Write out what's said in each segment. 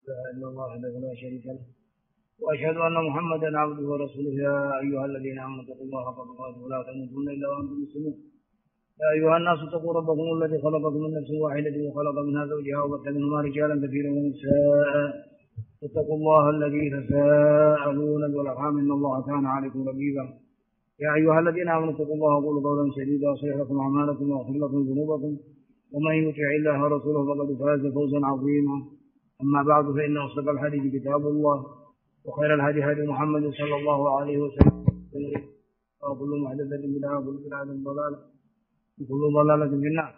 إلا الله وحده لا شريك له وأشهد أن محمدا عبده ورسوله. يا أيها الذين آمنوا اتقوا الله حق تقاته ولا تموتن إلا وأنتم مسلمون. يا أيها الناس اتقوا ربكم الذي خلقكم من نفس واحدة وخلق منها زوجها وبث منهما رجالا كثيرا ونساء. اتقوا الله الذي تساءلون والأرحام إن الله كان عليكم رقيبا. يا أيها الذين آمنوا اتقوا الله وقولوا قولا سديدا يصلح لكم أعمالكم ويغفر لكم ذنوبكم ومن يطع الله ورسوله فقد فاز فوزا عظيما. أما بعد فإن أصدق الحديث كتاب الله وخير الهدي هدي محمد صلى الله عليه وسلم وكل محدثة بدعة وكل بدعة ضلالة وكل ضلالة في النار.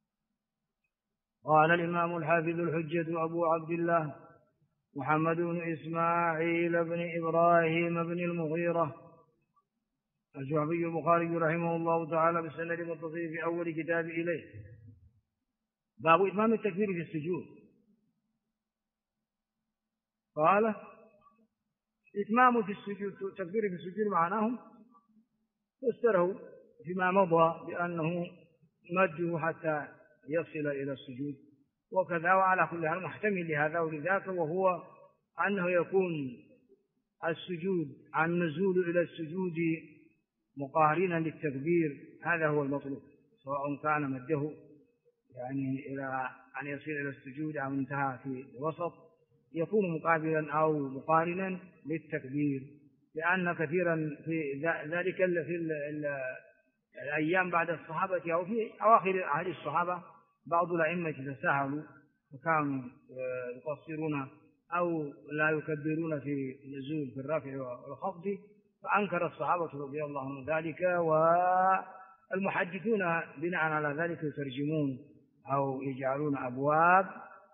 قال الإمام الحافظ الحجة أبو عبد الله محمد بن إسماعيل بن إبراهيم بن المغيرة الجعفي البخاري رحمه الله تعالى بالسند المتصل في أول كتاب إليه. باب إتمام التكبير في السجود. قال إتمام في السجود تكبير في السجود معناه فسره فيما مضى بأنه مده حتى يصل إلى السجود، وكذا وعلى كل حال محتمل لهذا ولذاك، وهو أنه يكون السجود النزول إلى السجود مقارنا للتكبير، هذا هو المطلوب، سواء كان مده يعني إلى أن يصل إلى السجود أو انتهى في الوسط يكون مقابلا أو مقارنا للتكبير، لأن كثيرا في ذلك في الأيام بعد الصحابة أو في أواخر عهد الصحابة بعض الأئمة تساهلوا وكانوا يقصرون أو لا يكبرون في النزول في الرفع والخفض، فأنكر الصحابة رضي الله عنهم ذلك، والمحدثون بناء على ذلك يترجمون أو يجعلون أبواب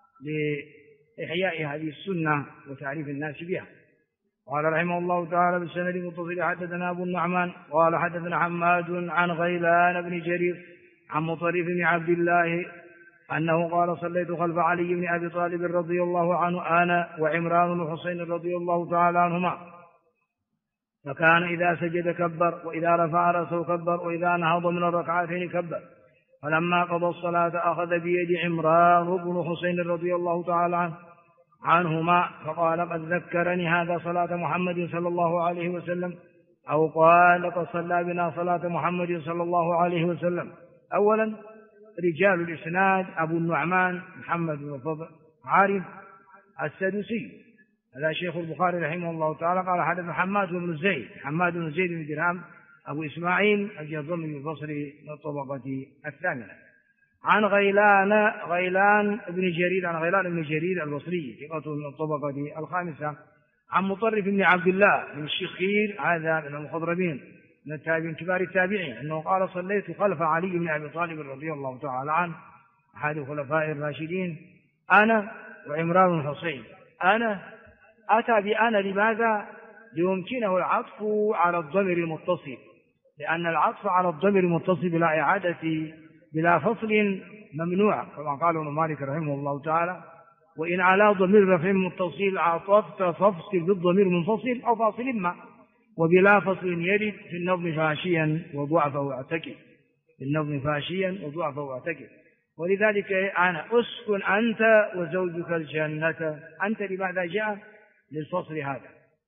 لإحياء هذه السنة وتعريف الناس بها. قال رحمه الله تعالى بالسند المتصل حدثنا أبو النعمان قال حدثنا حماد عن غيلان بن جرير عن مطرف بن عبد الله أنه قال صليت خلف علي بن أبي طالب رضي الله عنه أنا وعمران بن حسين رضي الله تعالى عنهما، فكان إذا سجد كبر وإذا رفع رأسه كبر وإذا نهض من الركعتين كبر، فلما قضى الصلاة أخذ بيد عمران بن حسين رضي الله تعالى عنهما فقال قد ذكرني هذا صلاة محمد صلى الله عليه وسلم، أو قال قد صلى بنا صلاة محمد صلى الله عليه وسلم. أولا رجال الإسناد أبو النعمان محمد بن فضل عارف السدوسي، هذا شيخ البخاري رحمه الله تعالى. قال حدث حماد بن زيد بن درهم أبو إسماعيل الجرمي البصري من الطبقة الثامنة، عن غيلان بن جرير البصري ثقة من الطبقة الخامسة، عن مطرف بن عبد الله بن الشخير هذا من المخضرمين من التابعين كبار التابعين أنه قال صليت خلف علي بن أبي طالب رضي الله تعالى عنه أحد الخلفاء الراشدين أنا وعمران بن حسين. أنا أتى بأنا لماذا؟ ليمكنه العطف على الضمير المتصل، لأن العطف على الضمير المتصل بلا إعادة بلا فصل ممنوع، كما قال ابن مالك رحمه الله تعالى وإن على ضمير رفع متصل عطفت فافصل بالضمير منفصل أو فاصل ما، وبلا فصل يرد في النظم فاشيا وضعفه اعتكف، في النظم فاشيا وضعفه اعتكف. ولذلك أنا أسكن أنت وزوجك الجنة، أنت لماذا جاء؟ للفصل هذا.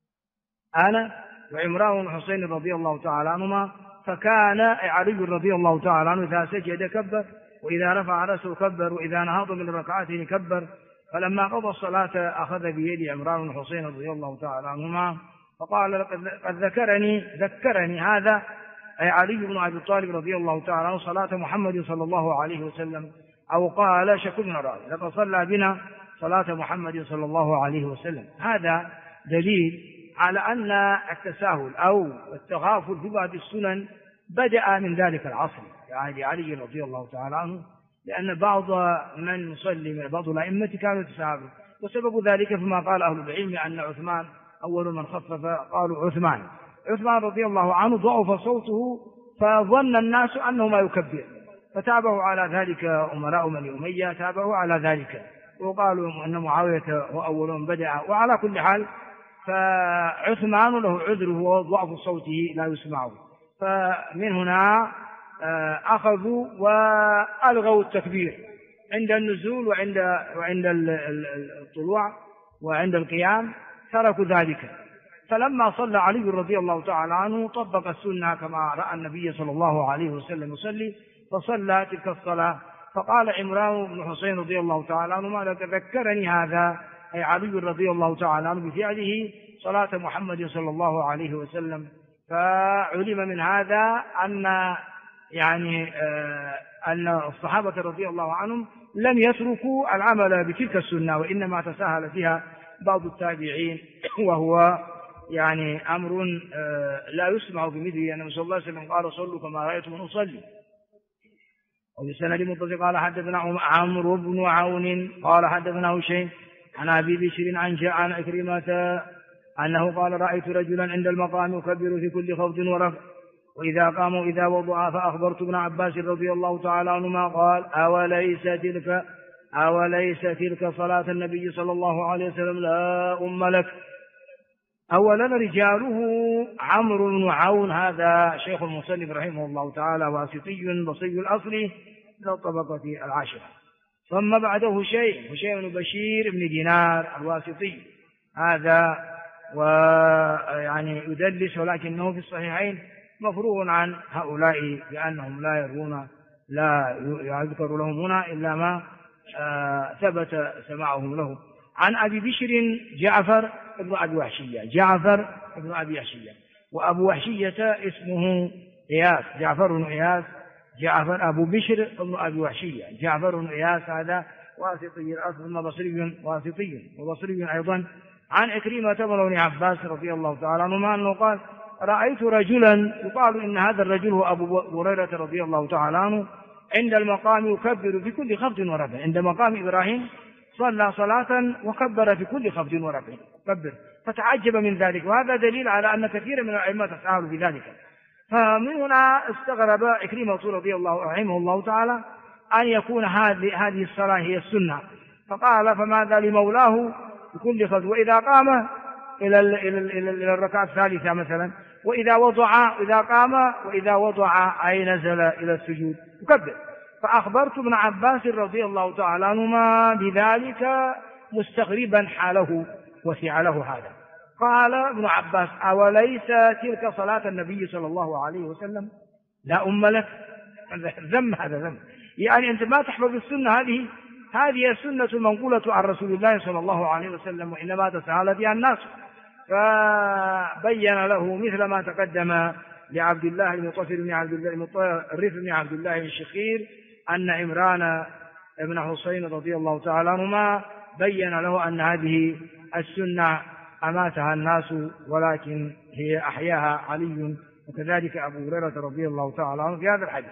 أنا وعمران بن حسين رضي الله تعالى عنهما، فكان علي رضي الله تعالى عنه إذا سجد كبر وإذا رفع رأسه كبر وإذا نهض من الركعتين كبر، فلما قضى الصلاة أخذ بيد عمران بن حسين رضي الله تعالى عنهما فقال قد ذكرني هذا أي علي بن أبي طالب رضي الله تعالى عنه صلاة محمد صلى الله عليه وسلم، أو قال شكر بن راوي لقد صلى بنا صلاة محمد صلى الله عليه وسلم. هذا دليل على أن التساهل أو التغافل في بعض السنن بدأ من ذلك العصر يعني علي رضي الله تعالى عنه، لأن بعض من يصلي من بعض الأئمة كانوا يتساهلون، وسبب ذلك فيما قال أهل العلم أن عثمان أول من خفف، قالوا عثمان رضي الله عنه ضعف صوته فظن الناس أنه ما يكبر، فتابعوا على ذلك أمراء بني أمية تابعوا على ذلك، وقالوا أن معاوية هو أول من بدأ. وعلى كل حال فعثمان له عذره وضعف صوته لا يسمعه، فمن هنا أخذوا وألغوا التكبير عند النزول وعند الطلوع، وعند القيام تركوا ذلك. فلما صلى علي رضي الله تعالى عنه طبق السنة كما رأى النبي صلى الله عليه وسلم يصلي، فصلى تلك الصلاة. فقال عمران بن حسين رضي الله تعالى عنه: ما ذكرني هذا، أي علي رضي الله تعالى عنه، بفعله صلاة محمد صلى الله عليه وسلم. فعلم من هذا أن الصحابة رضي الله عنهم لم يتركوا العمل بتلك السنة، وإنما تساهل فيها بعض التابعين، وهو أمر لا يسمع بمثله. النبي صلى الله عليه وسلم قال: صلوا كما رأيتم أصلي. وبسند متصل قال: حدثنا عمرو بن عون قال حدثنا هشيم عن أبي بشر عن عكرمة أنه قال: رأيت رجلا عند المقام يكبر في كل خفض ورفع، وإذا قام وإذا وضع. فأخبرت ابن عباس رضي الله تعالى عنهما قال: أوليس تلك صلاة النبي صلى الله عليه وسلم لا أم لك. أولا رجاله عمرو بن عون، هذا شيخ المصنف رحمه الله تعالى، واسطي بصري الأصل من الطبقة العاشرة. ثم بعده هشيم بن بشير بن دينار الواسطي، هذا يدلس، ولكنه في الصحيحين مفروغ عن هؤلاء لأنهم لا يروون، لا يذكر لهم هنا إلا ما ثبت سماعهم له. عن أبي بشر جعفر بن أبي وحشية، وأبو وحشية اسمه إياس، جعفر بن إياس، جعفر أبو بشر بن أبي وحشية، جعفر بن إياس، هذا واسطي الأصل بصري، واسطي وبصري أيضا. عن عكرمة بن عباس رضي الله تعالى عنهما أنه قال: رأيت رجلا يقال إن هذا الرجل هو أبو هريرة رضي الله تعالى عنه عند المقام يكبر في كل خفض ورفع. عند مقام إبراهيم صلى صلاة وكبر في كل خفض ورفع، كبر، فتعجب من ذلك. وهذا دليل على أن كثير من الأئمة تساهلوا بذلك. فمن هنا استغرب عكرمة رضي الله رحمه الله تعالى أن يكون هذه الصلاة هي السنة، فقال: فماذا لمولاه بكل خفض، وإذا قام إلى الركعة الثالثة مثلا، وإذا وضع، إذا قام وإذا وضع أي نزل إلى السجود يكبر. فأخبرت ابن عباس رضي الله تعالى عنهما بذلك مستغربا حاله وفعله هذا. قال ابن عباس: أوليس تلك صلاة النبي صلى الله عليه وسلم لا أم لك؟ ذم، هذا ذم، أنت ما تحفظ السنة، هذه السنة المنقولة عن رسول الله صلى الله عليه وسلم، وإنما تساهل بها الناس. فبين له مثل ما تقدم لعبد الله المطرف بن عبد الله الشخير أن عمران بن حسين رضي الله تعالى عنهما بين له أن هذه السنة أماتها الناس، ولكن هي أحياها علي، وكذلك أبو هريرة رضي الله تعالى عنه في هذا الحديث.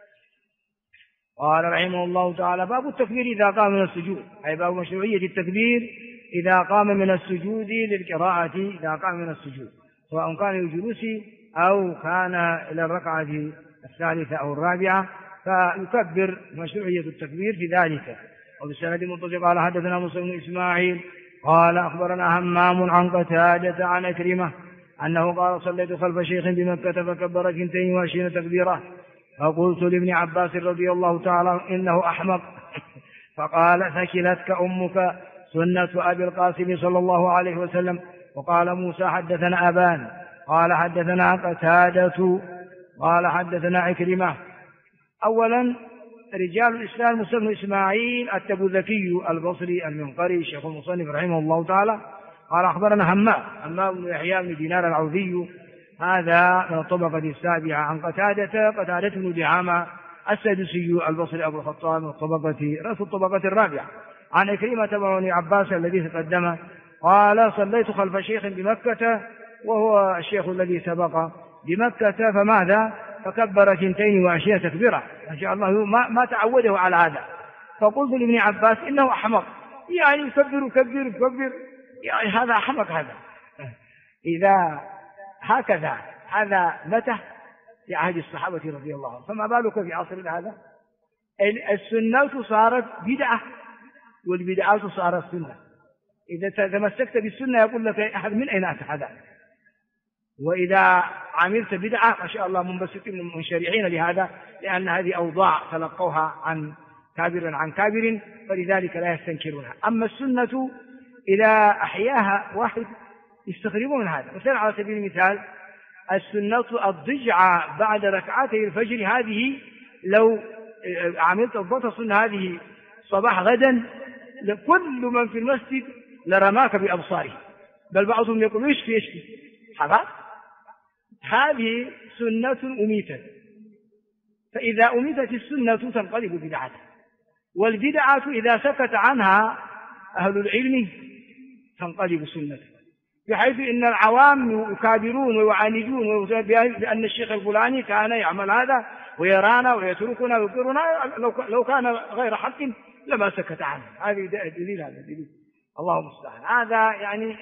قال رحمه الله تعالى: باب التكبير إذا قام من السجود، أي باب مشروعية التكبير إذا قام من السجود للقراءة، إذا قام من السجود سواء كان الجلوس أو كان إلى الركعة الثالثة أو الرابعة، فيكبر، مشروعية التكبير في ذلك. وبالسند المتصل قال: حدثنا موسى بن إسماعيل قال أخبرنا همام عن قتادة عن عكرمة أنه قال: صليت خلف شيخ بمكة فكبر 22 تكبيرة، فقلت لابن عباس رضي الله تعالى إنه أحمق، فقال: ثكلتك أمك، سنة أبي القاسم صلى الله عليه وسلم. وقال موسى: حدثنا أبان قال حدثنا قتادة قال حدثنا عكرمة. أولا رجال الإسلام: موسى بن إسماعيل التبوذكي البصري المنقري شيخ المصنف رحمه الله تعالى قال: أخبرنا همام بن يحيى بن دينار العوذي، هذا من الطبقة السابعة، عن قتادة بن دعامة السدوسي البصري أبو الخطاب من رأس الطبقة الرابعة، عن عكرمة بن عباس الذي تقدم قال: صليت خلف شيخ بمكة، وهو الشيخ الذي سبق بمكة، فماذا؟ فكبر 22 تكبيرة، ما شاء الله، ما تعوده على هذا. فقلت لابن عباس: إنه أحمق، يكبر، هذا أحمق، هذا إذا هكذا، هذا متى؟ في عهد الصحابة رضي الله عنهم، فما بالك في عصر هذا؟ السنة صارت بدعة، والبدعات صارت سنة. إذا تمسكت بالسنة يقول لك أحد: من أين أتى هذا؟ وإذا عملت بدعة ما شاء الله منبسطين منشرعين لهذا، لأن هذه أوضاع تلقوها عن كابر، فلذلك لا يستنكرونها. أما السنة إذا أحياها واحد يستغربون من هذا. مثلا على سبيل المثال السنة الضجعة بعد ركعتي الفجر، هذه لو عملت الضبط السنة هذه صباح غدا كل من في المسجد لرماك بأبصاره، بل بعضهم يقول يشفي حرام. هذه سنة أميتت، فإذا أميتت السنة تنقلب بدعة، والبدعة إذا سكت عنها أهل العلم تنقلب سنة، بحيث إن العوام يكابرون ويعاندون بأن الشيخ الفلاني كان يعمل هذا ويرانا ويتركنا ويذكرنا، لو كان غير حق لما سكت عنه. هذه دليل، هذا دليل. الله المستعان. هذا يعني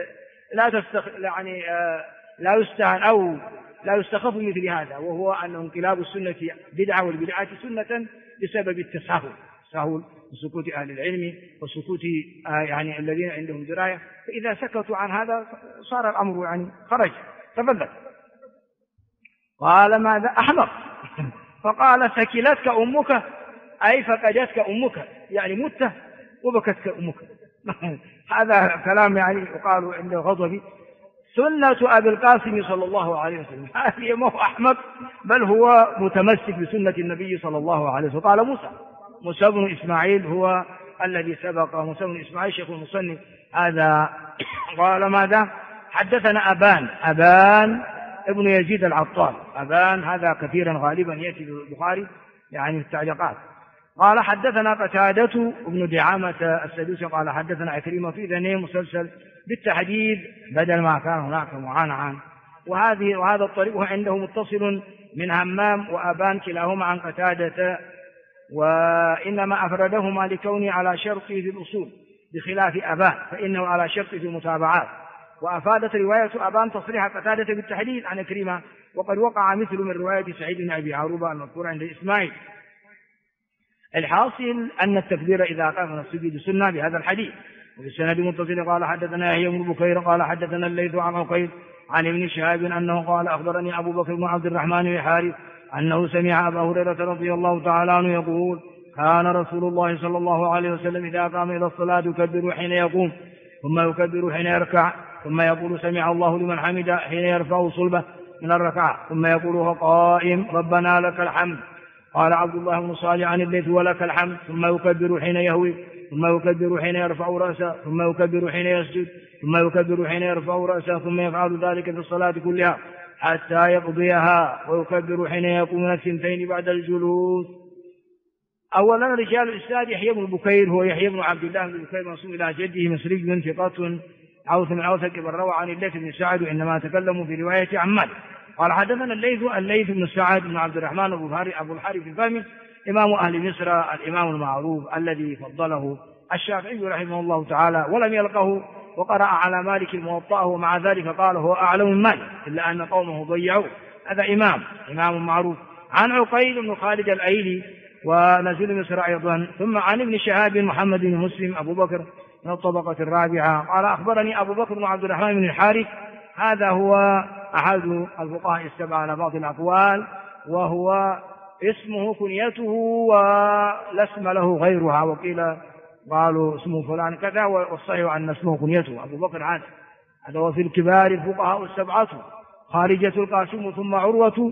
لا يستهان أو لا يستخف مثل هذا، وهو أن انقلاب السنة بدعة والبدعة سنة بسبب التساهل بسكوت أهل العلم وسكوت يعني الذين عندهم دراية، فإذا سكتوا عن هذا صار الأمر يعني خرج تبدل. قال ماذا أحمق؟ فقال ثكلتك أمك، أي فقدتك أمك، يعني مت وبكتك أمك. هذا كلام يعني يقال عند الغضب. سنة أبي القاسم صلى الله عليه وسلم، هذه ما هو أحمق، بل هو متمسك بسنة النبي صلى الله عليه وسلم. قال موسى بن إسماعيل هو الذي سبق، موسى بن إسماعيل شيخ المصنف هذا. قال ماذا؟ حدثنا أبان ابن يزيد العطار. أبان هذا كثيرا غالبا يأتي البخاري يعني في التعليقات. قال حدثنا قتادة بن دعامة السدوسي قال حدثنا عكرمة في ذنين مسلسل بالتحديد بدل ما كان هناك معانعا. وهذا الطريق عنده متصل من همام وأبان كلاهما عن قتادة، وإنما أفردهما لكونه على شرطه في الأصول بخلاف أبان فإنه على شرطه في المتابعات. وأفادت رواية أبان تصريح قتادة بالتحديد عن عكرمة، وقد وقع مثل من رواية سعيد بن أبي عروبة المذكورة عند إسماعيل. الحاصل أن التكبير إذا قام من السجود سنة بهذا الحديث. وبالسند متصل قال حدثنا يحيى بن بكير قال حدثنا الليث عن عقيل عن ابن شهاب أنه قال أخبرني أبو بكر بن عبد الرحمن بن حارث أنه سمع أبا هريرة رضي الله تعالى عنه يقول كان رسول الله صلى الله عليه وسلم إذا قام إلى الصلاة يكبر حين يقوم، ثم يكبر حين يركع، ثم يقول سمع الله لمن حمده حين يرفع صلبه من الركعة، ثم يقول وهو قائم ربنا لك الحمد. قال عبد الله بن صالح عن الليث ولك الحمد، ثم يكبر حين يهوي، ثم يكبر حين يرفع رأسه، ثم يكبر حين يسجد، ثم يكبر حين يرفع رأسه، ثم يفعل ذلك في الصلاة كلها حتى يقضيها، ويكبر حين يقوم من الثنتين بعد الجلوس. أولا رجال الإسناد يحيى بن بكير هو يحيى بن عبد الله بن بكير منسوب إلى جده مصري ثقة عوث من عوث كبر روى عن الليث بن سعد، وإنما تكلموا في رواية عمال. قال حدثنا الليث بن سعد بن عبد الرحمن أبو الحارث الفهمي إمام أهل مصر الإمام المعروف الذي فضله الشافعي رحمه الله تعالى ولم يلقه، وقرأ على مالك الموطأ، ومع ذلك قال هو أعلم من مالك إلا أن قومه ضيعوه. هذا إمام معروف. عن عقيل بن خالد الأيلي ونزل مصر أيضا. ثم عن ابن شهاب محمد بن مسلم أبو بكر من الطبقة الرابعة قال أخبرني أبو بكر بن عبد الرحمن بن الحارث، هذا هو أحد الفقهاء السبعة على بعض الأقوال، وهو اسمه كنيته ولا اسم له غيرها، وقيل قالوا اسمه فلان كذا، والصحيح أن اسمه كنيته أبو بكر هذا وفي الكبار الفقهاء السبعة خارجة القاسم ثم عروة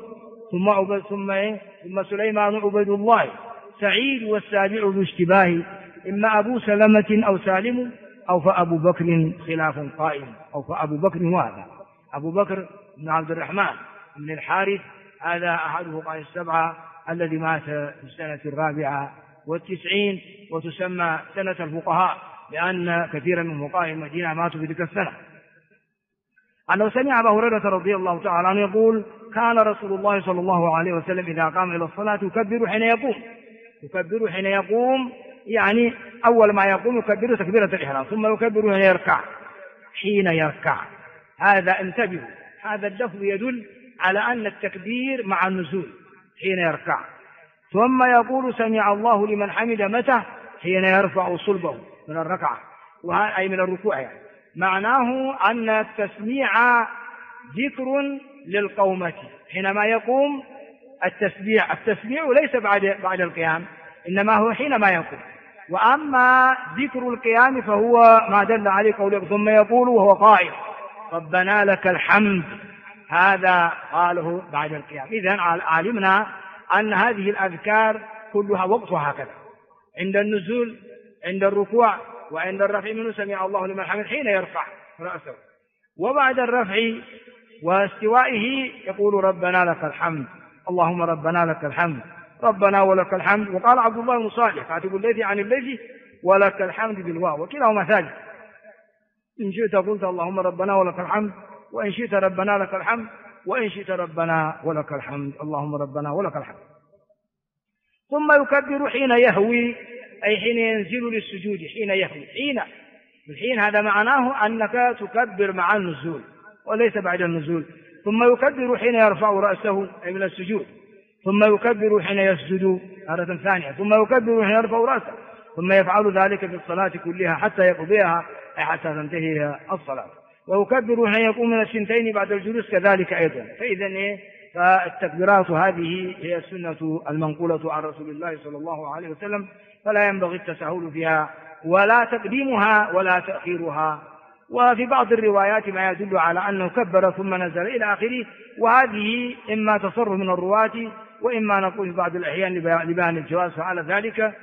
ثم سليمان عبيد الله سعيد والسابع باشتباه إما أبو سلمة أو سالم أو فأبو بكر خلاف قائم أو فأبو بكر. وهذا أبو بكر بن عبد الرحمن بن الحارث هذا أحد الفقهاء السبعة الذي مات في السنة 94 وتسمى سنة الفقهاء لأن كثيرا من فقهاء المدينة ماتوا في تلك السنة. أنه سمع أبا هريرة رضي الله تعالى عنه يقول كان رسول الله صلى الله عليه وسلم إذا قام إلى الصلاة يكبر حين يقوم يعني أول ما يقوم يكبر تكبيرة الإحرام، ثم يكبر حين يركع. هذا انتبهوا، هذا اللفظ يدل على أن التكبير مع النزول حين يركع. ثم يقول سمع الله لمن حمد متى حين يرفع صلبه من الركعة أي من الركوع يعني. معناه أن التسميع ذكر للقومة حينما يقوم. التسميع ليس بعد القيام، إنما هو حينما يقوم. وأما ذكر القيام فهو ما دل عليه قوله ثم يقول وهو قائم ربنا لك الحمد، هذا قاله بعد القيام. إذن علمنا أن هذه الأذكار كلها وقتها هكذا، عند النزول، عند الركوع، وعند الرفع منه سمع الله لمن حمده حين يرفع رأسه، وبعد الرفع واستوائه يقول ربنا لك الحمد، اللهم ربنا لك الحمد، ربنا ولك الحمد. وقال عبد الله بن صالح كاتب الليث عن الليث ولك الحمد بالواو، وكلاهما ثابت، إن شئت قلت اللهم ربنا ولك الحمد، وإن شئت ربنا لك الحمد، وإن شئت ربنا ولك الحمد، اللهم ربنا ولك الحمد. ثم يكبر حين يهوي، أي حين ينزل للسجود، حين يهوي. الحين هذا معناه أنك تكبر مع النزول وليس بعد النزول. ثم يكبر حين يرفع رأسه أي من السجود، ثم يكبر حين يسجد مرة ثانية، ثم يكبر حين يرفع رأسه، ثم يفعل ذلك في الصلاة كلها حتى يقضيها أي حتى تنتهي الصلاة. ويكبر حين يقوم من الثنتين بعد الجلوس كذلك أيضا. فإذا فالتكبيرات هذه هي السنة المنقولة عن رسول الله صلى الله عليه وسلم، فلا ينبغي التساهل فيها ولا تقديمها ولا تأخيرها. وفي بعض الروايات ما يدل على أنه كبر ثم نزل إلى آخره، وهذه إما تصرف من الرواة وإما نقول في بعض الأحيان لبيان الجواز فعل ذلك.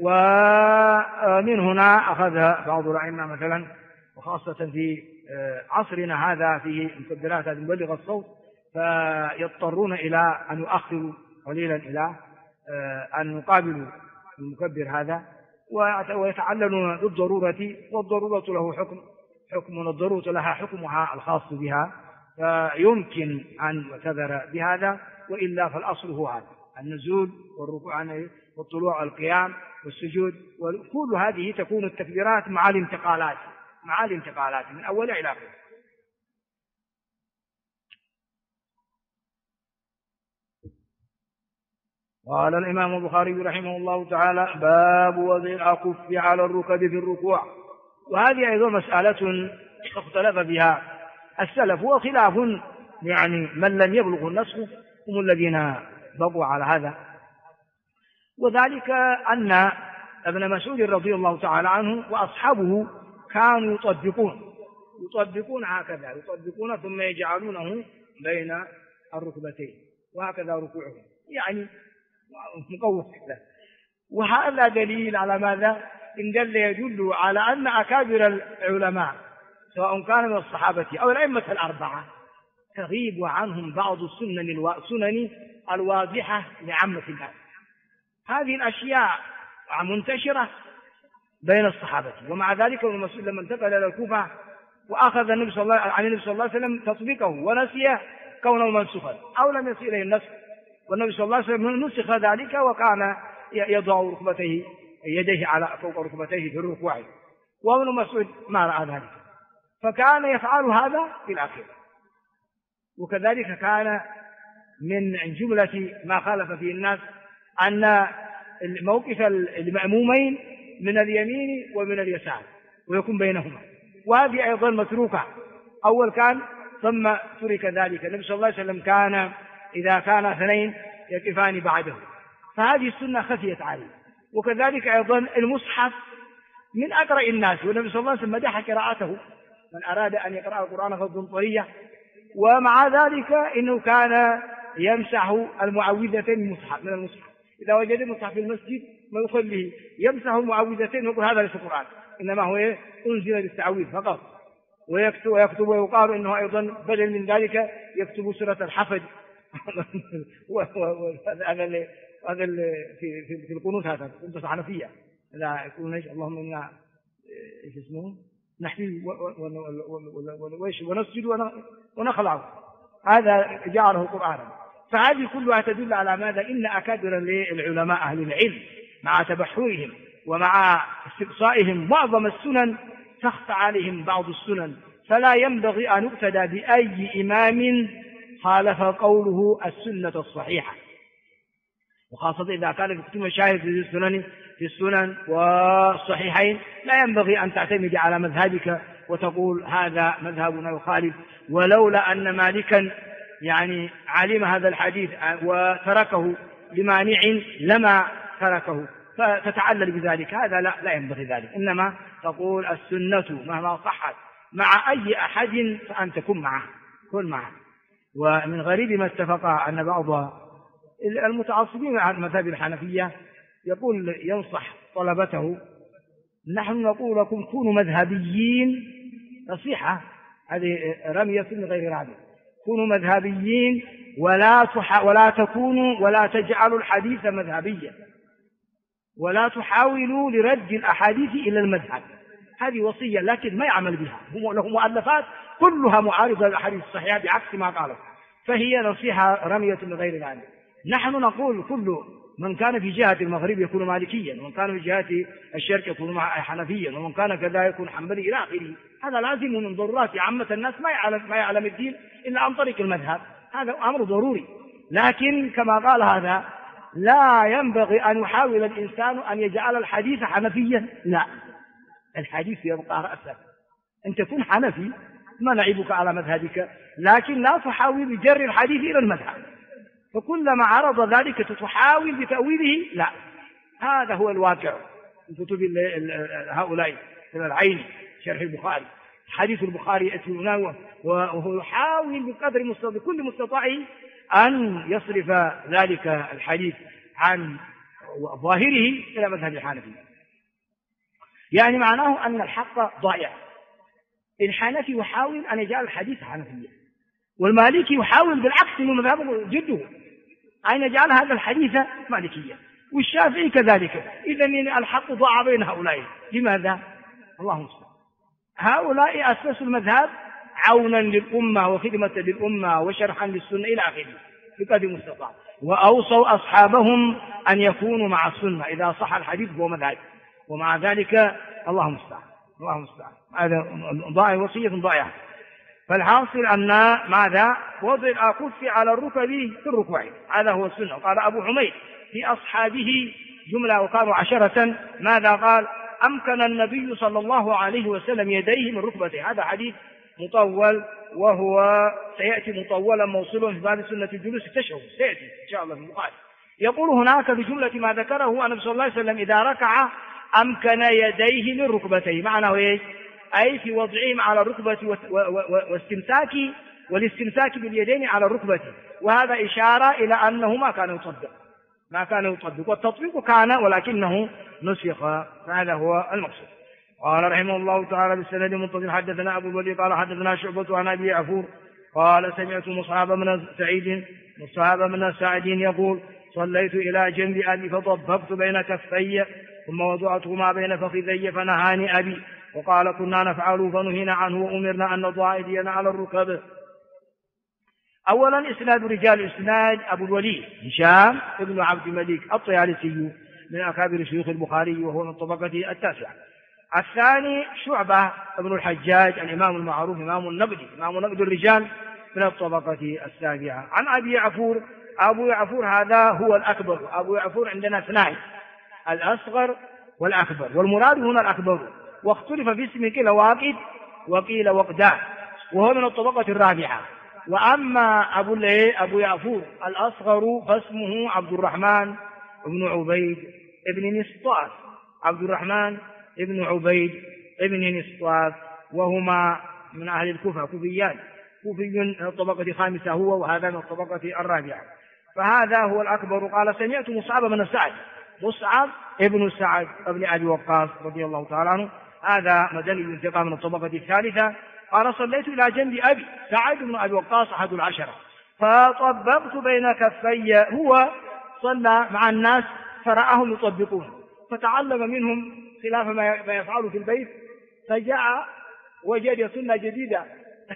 ومن هنا أخذ بعض الأئمة مثلا، وخاصة في عصرنا هذا فيه مكبرات مبلغ الصوت، فيضطرون إلى أن يؤخروا قليلا إلى أن يقابلوا المكبر هذا ويتعللون بالضرورة، والضرورة له حكم والضرورة لها حكمها الخاص بها، فيمكن أن يعتذر بهذا، وإلا فالأصل هو هذا: النزول والركوع والطلوع والقيام والسجود، وكل هذه تكون التكبيرات مع الانتقالات من أول إلى آخر. قال الإمام البخاري رحمه الله تعالى: باب وضع الكف على الركب في الركوع. وهذه أيضا مسألة اختلف بها السلف، وخلاف يعني من لم يبلغ النسخ هم الذين بقوا على هذا. وذلك أن ابن مسعود رضي الله تعالى عنه وأصحابه كانوا يطبقون هكذا، يطبقون ثم يجعلونه بين الركبتين، وهكذا ركوعهم يعني مقوس له. وهذا دليل على ماذا؟ إن دل يدل على أن أكابر العلماء سواء كان من الصحابة أو الأئمة الأربعة تغيب عنهم بعض السنن الواضحة لعامة الناس. هذه الأشياء منتشرة بين الصحابة، ومع ذلك ابن مسعود لما انتقل إلى الكوفة وأخذ النبي صلى الله عليه وسلم تطبيقه ونسي كونه منسوخا أو لم يصل إليه النسخ، والنبي صلى الله عليه وسلم نسخ ذلك وكان يضع ركبتيه يديه على فوق ركبتيه في الركوع، وابن مسعود ما رأى ذلك فكان يفعل هذا في الأخير. وكذلك كان من جملة ما خالف فيه الناس أن موقف المأمومين من اليمين ومن اليسار ويكون بينهما، وهذه أيضا متروكة. أول كان ثم ترك ذلك. النبي صلى الله عليه وسلم كان إذا كان اثنين يقفان بعده، فهذه السنة خفيت عليه. وكذلك أيضا المصحف من أقرأ الناس، والنبي صلى الله عليه وسلم مدح قراءته، من أراد أن يقرأ القرآن غض طرية. ومع ذلك إنه كان يمسح المعوذتين من المصحف، إذا وجد المصحف في المسجد ما يصلي يمسح المعوذتين ويقول هذا ليس القرآن، إنما هو أنزل للتعويذ فقط. ويكتب ويقال إنه أيضا بدل من ذلك يكتب سورة الحفظ هذا في القنوت، هذا قنوت حنفية، لا يقولون ايش اللهم إنا ايش اسمه نحمي ونسجد ونخلع، هذا جعله القرآن. فهذه كلها تدل على ماذا؟ إن أكابر للعلماء أهل العلم مع تبحرهم ومع استقصائهم معظم السنن تخفى عليهم بعض السنن، فلا ينبغي أن يقتدى بأي إمام خالف قوله السنة الصحيحة، وخاصة إذا كان في كتب مشاهد في السنن والصحيحين لا ينبغي أن تعتمد على مذهبك وتقول هذا مذهبنا يخالف. ولولا أن مالكا يعني علم هذا الحديث وتركه لمانع لما تركه، فتتعلل بذلك، هذا لا ينبغي ذلك. إنما تقول السنة مهما صحت مع أي أحد فأنت كن معه. ومن غريب ما اتفق أن بعض المتعصبين على المذاهب الحنفية يقول ينصح طلبته: نحن نقول لكم كونوا مذهبيين، نصيحة هذه رمية من غير رابع، كونوا مذهبيين ولا تجعلوا الحديث مذهبيا، ولا تحاولوا لرد الأحاديث إلى المذهب. هذه وصية لكن ما يعمل بها، له مؤلفات كلها معارضة للأحاديث الصحيحة بعكس ما قالوا، فهي نصيحة رمية من غير ذلك. نحن نقول كل من كان في جهة المغرب يكون مالكيا، ومن كان في جهة الشرق يكون حنفيا، ومن كان كذا يكون حنبلي إلى آخره. هذا لازم من ضرورات عامة الناس ما يعلم الدين إلا عن طريق المذهب، هذا أمر ضروري. لكن كما قال هذا لا ينبغي أن يحاول الإنسان أن يجعل الحديث حنفيا، لا، الحديث يبقى رأسك، أن تكون حنفي ما نعيبك على مذهبك، لكن لا تحاول جر الحديث إلى المذهب، فكلما عرض ذلك تحاول بتأويله، لا، هذا هو الواقع في كتب هؤلاء من العين شرح البخاري، حديث البخاري يأتي وهو يحاول بقدر بكل مستطاعه أن يصرف ذلك الحديث عن ظاهره إلى مذهب الحنفية، يعني معناه أن الحق ضائع. الحنفي يحاول أن يجعل الحديث حنفيا، والمالكي يحاول بالعكس من مذهبه جده أن يجعل هذا الحديث مالكيا، والشافعي كذلك. إذن الحق ضاع بين هؤلاء. لماذا؟ الله المستعان. هؤلاء أسسوا المذهب عونا للأمة وخدمة للأمة وشرحا للسنة إلى آخره بقدر المستطاع، وأوصوا أصحابهم أن يكونوا مع السنة إذا صح الحديث هو مذهب، ومع ذلك الله المستعان هذا ضائع، وصية ضائعة. فالحاصل أن ماذا؟ وضع الكف على الركب في الركوع، هذا هو السنة. قال أبو حميد في أصحابه جملة وكانوا 10، ماذا قال؟ أمكن النبي صلى الله عليه وسلم يديه من ركبته. هذا حديث مطول، وهو سيأتي مطولا موصولا في باب سنة الجلوس تشهد، سيأتي إن شاء الله في البخاري. يقول هناك بجملة ما ذكره النبي صلى الله عليه وسلم إذا ركع أمكن يديه من ركبتيه. معناه إيش؟ أي في وضعهم على الركبة والاستمساك باليدين على الركبة، وهذا إشارة إلى أنه ما كان يطبق، والتطبيق كان ولكنه نسخ، فهذا هو المقصود. قال رحمه الله تعالى بالسند المتصل: حدثنا أبو الوليد قال حدثنا شعبة عن أبي عفور قال سمعت مصعب بن سعد يقول: صليت إلى جنب أبي فطبقت بين كفي ثم وضعتهما بين فخذي فنهاني أبي وقال: كنا نفعل فنهينا عنه وأمرنا أن نضع أيدينا على الركب. أولا إسناد رجال إسناد أبو الوليد هشام ابن عبد الملك الطيالسي من أكابر شيوخ البخاري وهو من الطبقة التاسعة. الثاني شعبة ابن الحجاج الإمام المعروف إمام نقد الرجال من الطبقة السابعة. عن أبي عفور. أبو عفور هذا هو الأكبر. أبو عفور عندنا اثنان: الأصغر والأكبر، والمراد هنا الأكبر، واختلف في اسم كلا واقد وقيل وقدان، وهو من الطبقة الرابعة. وأما أبو يعفور الأصغر فاسمه عبد الرحمن بن عبيد ابن نسطاس، عبد الرحمن ابن عبيد ابن نسطاس، وهما من أهل الكوفة، كوفي من الطبقة الخامسة هو، وهذا من الطبقة الرابعة. فهذا هو الأكبر. قال: سمعت مصعب ابن سعد ابن أبي وقاص رضي الله تعالى عنه، هذا مدني الانتقام من الطبقة الثالثة. قال: صليت إلى جنب أبي سعد بن أبي وقاص أحد العشرة فطبقت بين كفي. هو صلى مع الناس فرآهم يطبقون فتعلم منهم خلاف ما يفعل في البيت، فجاء وجد سنة جديدة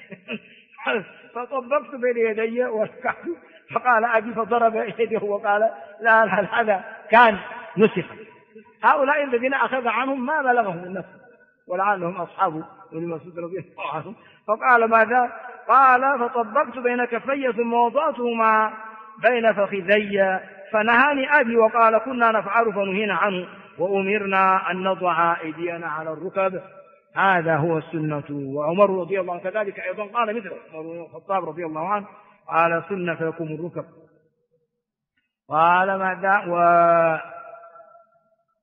فطبقت بين يدي وركعت، فقال أبي فضرب يده وقال: لا هذا كان نسخ. هؤلاء الذين أخذ عنهم ما بلغهم النفس، ولعلهم أصحاب ابن مسعود رضي الله عنه. فقال: ماذا؟ قال: فطبقت بين كفي ثم وضعتهما بين فخذي فنهاني أبي وقال: كنا نفعل فنهينا عنه وأمرنا أن نضع أيدينا على الركب. هذا هو السنة. وعمر رضي الله عنه كذلك أيضا قال مثله، عمر بن الخطاب رضي الله عنه قال: سنة فيكم الركب. قال: ماذا؟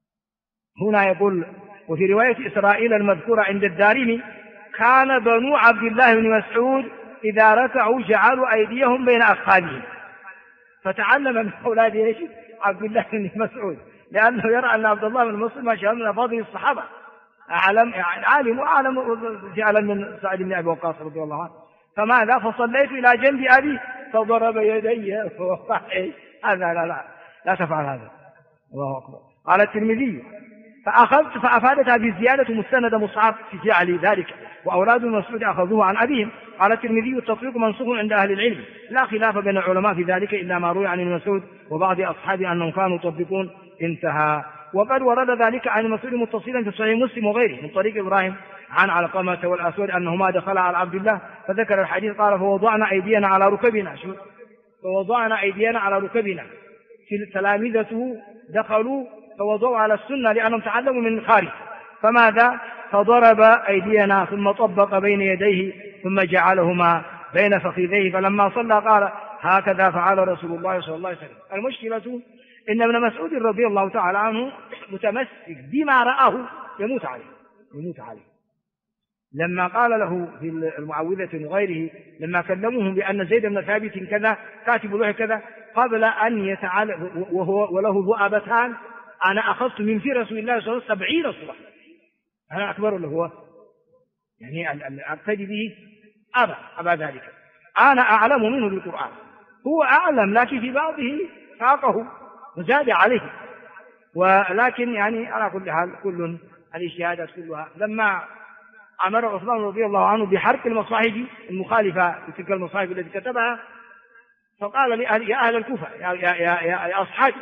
هنا يقول وفي رواية إسرائيل المذكورة عند الدارمي كان بنو عبد الله بن مسعود إذا ركعوا جعلوا أيديهم بين أصحابهم، فتعلم من أولاد إيش عبد الله بن مسعود، لأنه يرى أن عبد الله بن مسعود ما شاء الله من فاضل الصحابة، أعلم يعني عالم وأعلم جعل من سعد بن أبي وقاص رضي الله عنه. فماذا؟ فصليت إلى جنب أبي فضرب يدي هذا لا تفعل هذا. الله أكبر. قال الترمذي فأخذت فأفادت هذه الزيادة مستند مصعب في جعل ذلك، وأولاد المسعود أخذوه عن أبيهم. قال الترمذي التطبيق منسوخ عند أهل العلم، لا خلاف بين العلماء في ذلك إلا ما روي عن المسعود وبعض أصحابه أنهم كانوا يطبقون. انتهى. وقد ورد ذلك عن المسعود متصلا في صحيح مسلم وغيره من طريق إبراهيم عن علقمة والأسود أنهما دخلا على عبد الله فذكر الحديث قال فوضعنا أيدينا على ركبنا، فوضعنا أيدينا على ركبنا. تلامذته دخلوا فوضعوا على السنة لأنهم تعلموا من الخارج، فماذا؟ فضرب أيدينا ثم طبق بين يديه ثم جعلهما بين فخذيه، فلما صلى قال هكذا فعل رسول الله صلى الله عليه وسلم. المشكلة إن ابن مسعود رضي الله تعالى عنه متمسك بما رآه يموت عليه. لما قال له في المعوذة وغيره لما كلموهم بأن زيد بن ثابت كذا كاتب له كذا قبل أن يتعالى وله ذؤابتان أنا أخذت من في رسول الله صلى الله عليه وسلم 70 صورة، أنا أكبر له هو يعني أقتدي به أبا ذلك، أنا أعلم منه بالقرآن، هو أعلم لكن في بعضه فاقه وزاد عليه. ولكن يعني على كل حال كل الاجتهادات كلها. لما أمر عثمان رضي الله عنه بحرق المصاحف المخالفة لتلك المصاحف التي كتبها فقال يا أهل الكوفة يا أصحابي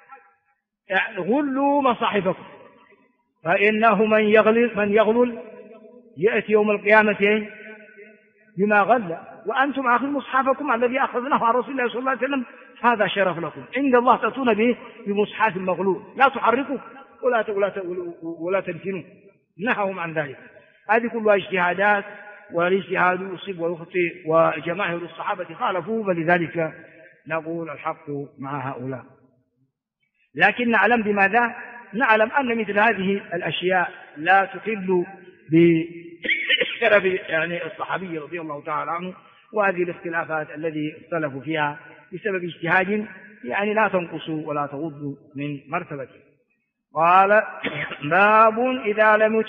غلوا مصاحفكم فإنه من يغلل يأتي يوم القيامة بما غل، وأنتم آخذ مصحفكم الذي أخذناه عن رسول الله صلى الله عليه وسلم هذا شرف لكم عند الله تأتون به بمصحف مغلول لا تحركوا ولا تنتنوا، نههم عن ذلك. هذه كلها اجتهادات، والاجتهاد يصيب ويخطئ، وجماهير الصحابة خالفوا، فلذلك نقول الحق مع هؤلاء. لكن نعلم بماذا؟ نعلم أن مثل هذه الأشياء لا تخل بشرف يعني الصحابي رضي الله تعالى عنه، وهذه الاختلافات الذي اختلفوا فيها بسبب اجتهاد يعني لا تنقص ولا تغض من مرتبته. قال باب إذا لم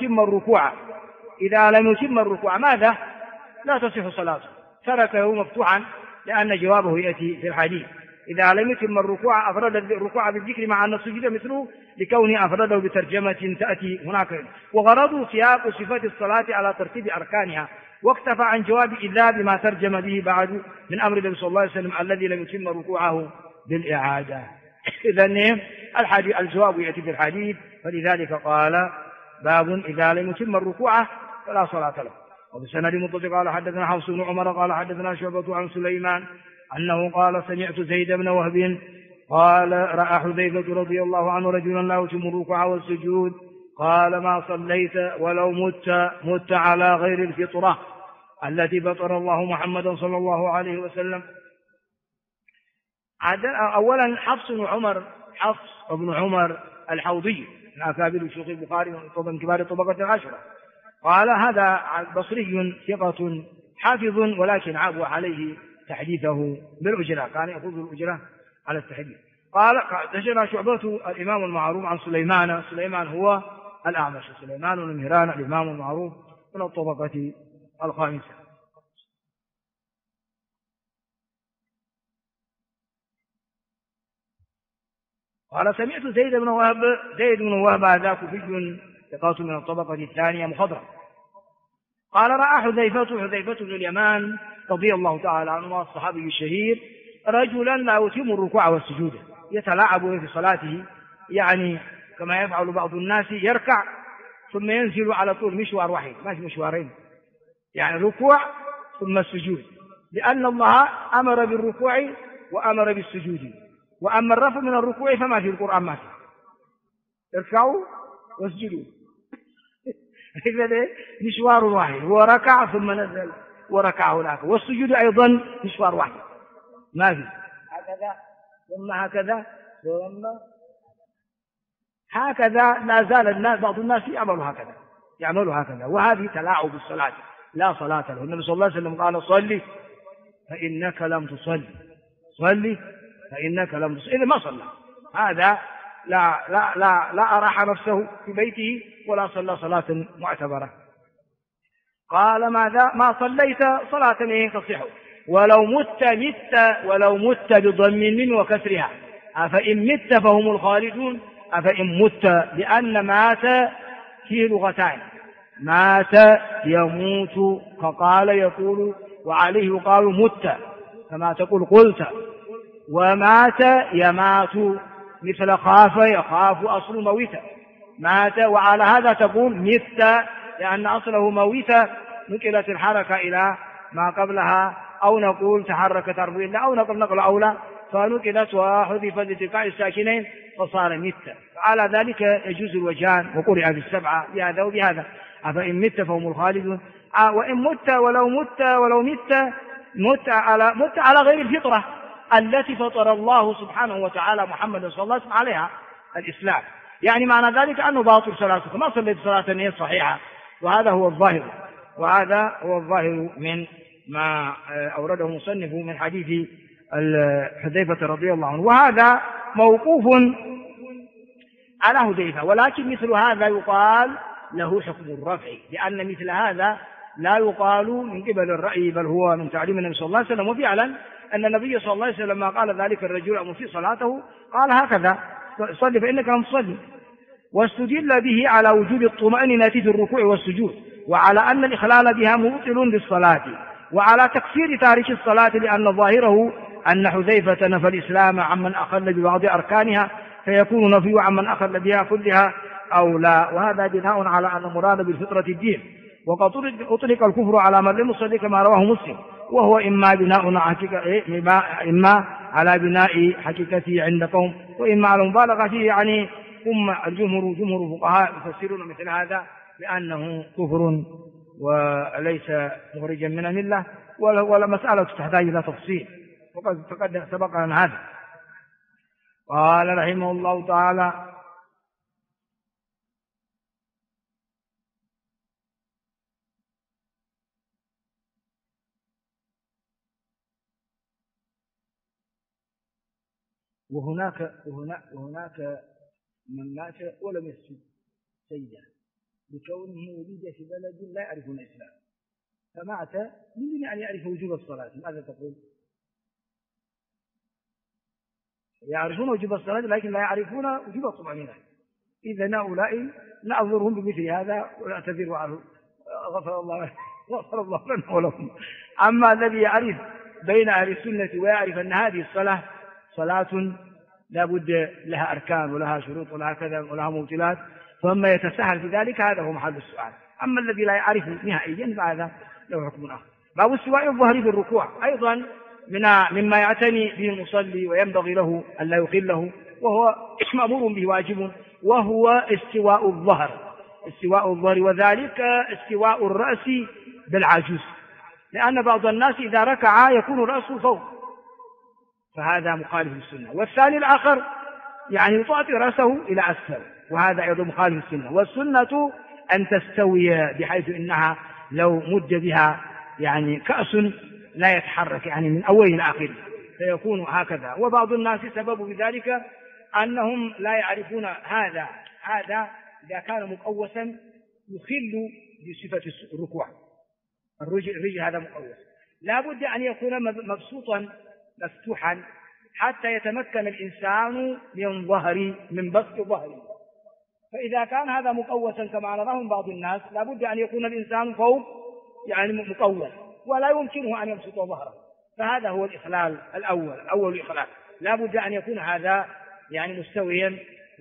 يتم الركوع ماذا؟ لا تصح صلاته، تركه مفتوحا لأن جوابه يأتي في الحديث. إذا لم يتم الركوع أفرد الركوع بالذكر مع أن السجود مثله لكونه أفرده بترجمة تأتي هناك، وغرضه سياق صفات الصلاة على ترتيب أركانها، واكتفى عن جواب إذا بما ترجم به بعد من أمر النبي صلى الله عليه وسلم الذي لم يتم ركوعه بالإعادة. إذن الجواب يأتي في الحديث، فلذلك قال باب إذا لم يتم الركوع فلا صلاة له. وبسند متصل قال حدثنا حفص بن عمر قال حدثنا شعبة عن سليمان أنه قال سمعت زيد بن وهب قال رأى حذيفة رضي الله عنه رجلا لا يتم الركوع والسجود قال ما صليت ولو مت على غير الفطرة التي فطر الله محمدا صلى الله عليه وسلم. أولا حفص بن عمر الحوضي من أكابر شيوخ البخاري من كبار الطبقة العشرة، قال هذا بصري ثقة حافظ ولكن عاب عليه تحديثه بالأجرة، كان يأخذ الأجرة على التحديث. قال دشنا شعبة الإمام المعروف عن سليمان هو الأعمش، سليمان بن مهران الإمام المعروف من الطبقة الخامسة. قال سمعت زيد بن وهب هذا كوفي ثقة من الطبقة الثانية مخضرم. قال رأى حذيفة بن اليمان رضي الله تعالى عنه الصحابي الشهير رجلا لا يتم الركوع والسجود يتلاعب في صلاته، يعني كما يفعل بعض الناس يركع ثم ينزل على طول مشوار واحد، ما في مشوارين، يعني ركوع ثم السجود، لأن الله أمر بالركوع وأمر بالسجود، وأما الرفع من الركوع فما في القرآن، ما في اركعوا واسجدوا مشوار واحد، هو ركع ثم نزل وركع هناك، والسجود أيضا مشوار واحد، ما في هكذا ثم هكذا ثم هكذا لا زال الناس بعض الناس يعمل هكذا، وهذه تلاعب بالصلاة، لا صلاة له. النبي صلى الله عليه وسلم قال صلي فإنك لم تصلي، صلي فإنك لم تصلي. إذا ما صلى هذا لا أراح نفسه في بيته ولا صلى صلاة معتبرة. قال ماذا؟ ما صليت صلاة تصح ولو مت بضم من وكسرها، أفإن مت فهم الخالدون، أفإن مت، لأن مات فيه لغتان، مات يموت فقال يقول، وعليه يقال مت كما تقول قلت، ومات يمات مثل خاف يخاف أصل مويت، مات، وعلى هذا تقول مت لأن أصله مويت نقلت الحركة إلى ما قبلها، أو نقول تحركت أربعين، أو نقول نقل أولى فنقلت وحذفت لتقاء الساكنين فصار مت. على ذلك يجوز الوجهان، وقرئ بالسبعة بهذا وبهذا. أفإن مت فهم الخالدون، وإن مت ولو مت على غير الفطرة التي فطر الله سبحانه وتعالى محمد صلى الله عليه وسلم عليها، الإسلام. يعني معنى ذلك أنه باطل صلاتك، ما صليت صلاة هي صحيحة، وهذا هو الظاهر من ما أورده مصنف من حديث حذيفة رضي الله عنه، وهذا موقوف على حذيفة، ولكن مثل هذا يقال له حكم الرفع، لأن مثل هذا لا يقال من قبل الرأي، بل هو من تعليم النبي صلى الله عليه وسلم. وفعلا أن النبي صلى الله عليه وسلم لما قال ذلك الرجل المسيء صلاته قال هكذا صلي فإنك لم تصلي، واستدل به على وجوب الطمأنينة في الركوع والسجود، وعلى أن الإخلال بها مبطل للصلاة، وعلى تكفير تارك الصلاة لأن ظاهره أن حذيفة نفى الإسلام عمن أخل ببعض أركانها، فيكون نفيه عمن أخل بها كلها أو لا، وهذا بناء على أن مراد بالفطرة الدين، وقد أطلق الكفر على من لم يصلي كما رواه مسلم، وهو إما على بناء حقيقته عند قوم، وإما على مبالغة فيه. يعني ثم جمهور فقهاء يفسرون مثل هذا بأنه كفر وليس مخرجا من الملة، ولا مسألة تحتاج إلى تفصيل، فقد سبق عن هذا. قال رحمه الله تعالى: وهناك من مات ولم يسجد سجدة لكونه ولد في بلد لا يعرفون الإسلام، فمات من دون أن يعرف وجوب الصلاة، ماذا تقول؟ يعرفون وجوب الصلاة لكن لا يعرفون وجوب الطمأنينة، إذا هؤلاء نعذرهم بمثل هذا ونعتذر عنه، غفر الله لنا ولهم. أما الذي يعرف بين أهل السنة ويعرف أن هذه الصلاة صلاة لا بد لها أركان ولها شروط ولها كذا ولها مبطلات، ثم يتساهل في ذلك، هذا هو محل السؤال. أما الذي لا يعرف نهائيا فهذا له حكم آخر. باب استواء الظهر في الركوع أيضا مما يعتني به المصلي وينبغي له أن لا يخله، وهو مأمور به واجب، وهو استواء الظهر، وذلك استواء الرأس بالعجوز، لأن بعض الناس إذا ركع يكون رأسه فوق، فهذا مخالف للسنة. والثاني الآخر يعني يطأطئ رأسه إلى أسفل، وهذا أيضا مخالف للسنة. والسنة أن تستوي بحيث إنها لو مد بها يعني كأس لا يتحرك يعني من أول إلى آخر، فيكون هكذا. وبعض الناس سبب بذلك أنهم لا يعرفون هذا إذا كان مقوسا يخل بصفة الركوع، الرجل هذا مقوس، لا بد أن يكون مبسوطا مفتوحا حتى يتمكن الإنسان من بسط ظهره. فإذا كان هذا مقوسا كما نراه من بعض الناس، لا بد أن يكون الإنسان فوق يعني مقوس، ولا يمكنه أن يبسط ظهره، فهذا هو الإخلال الأول الإخلال، لا بد أن يكون هذا يعني مستويا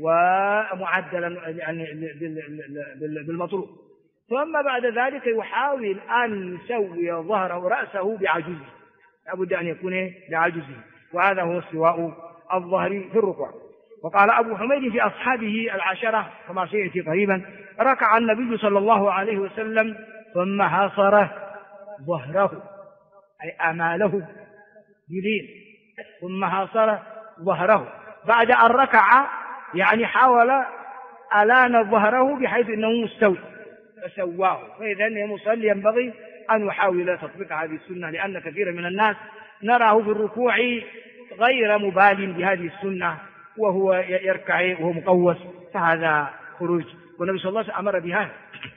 ومعدلا يعني بالمطلوب. ثم بعد ذلك يحاول أن يسوي ظهره رأسه بعجوزه، لا بد أن يكون بعجوزه، وهذا هو استواء الظهر في الركوع. وقال أبو حميد في أصحابه العشرة كما سيأتي قريبا: ركع النبي صلى الله عليه وسلم ثم حاصر ظهره أي أماله بلين، ثم حاصر ظهره بعد أن ركع، يعني حاول ألان ظهره بحيث أنه مستوي فسواه. فإذا المصلي ينبغي أن يحاول تطبيق هذه السنة، لأن كثيرا من الناس نراه في الركوع غير مبال بهذه السنة وهو يركع وهو مقوس، فهذا خروج، والنبي صلى الله عليه وسلم أمر بهذا.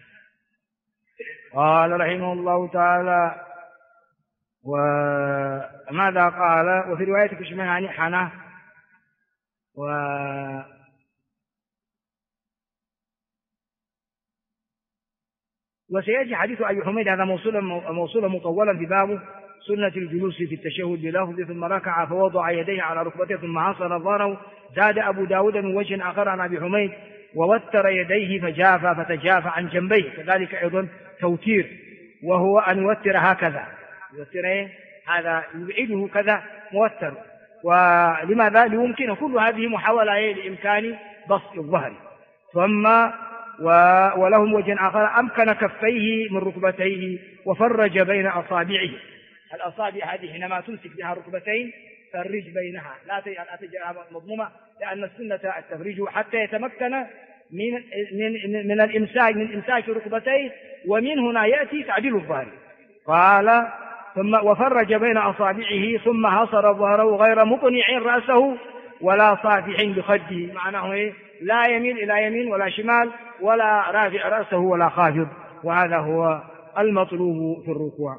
قال رحمه الله تعالى وماذا قال؟ وفي رواية كشميهاني حناه وسيأتي حديث أبي حميد هذا موصولا مطولا في بابه سنة الجلوس في التشهد بلفظ ثم ركع فوضع يديه على ركبته ثم عصر ظهره. زاد أبو داود من وجه آخر عن أبي حميد ووتر يديه فجافى فتجافى عن جنبيه، كذلك أيضا توتير، وهو أن يوتر هكذا، يوتر هذا يبعده كذا موتر. ولماذا؟ ليمكن كل هذه محاولة لإمكان بسط الظهر. ثم ولهم وجه آخر أمكن كفيه من ركبتيه وفرج بين أصابعه. الأصابع هذه حينما تمسك بها الركبتين فرج بينها، لا تجعلها مضمومة، لأن السنة التفريج حتى يتمكن من إمساك ركبتيه، ومن هنا يأتي تعديل الظهر. قال ثم وفرج بين أصابعه ثم حصر ظهره غير مطنع رأسه ولا صافح بخده، معناه لا يميل إلى يمين ولا شمال ولا رافع رأسه ولا خافض، وهذا هو المطلوب في الركوع.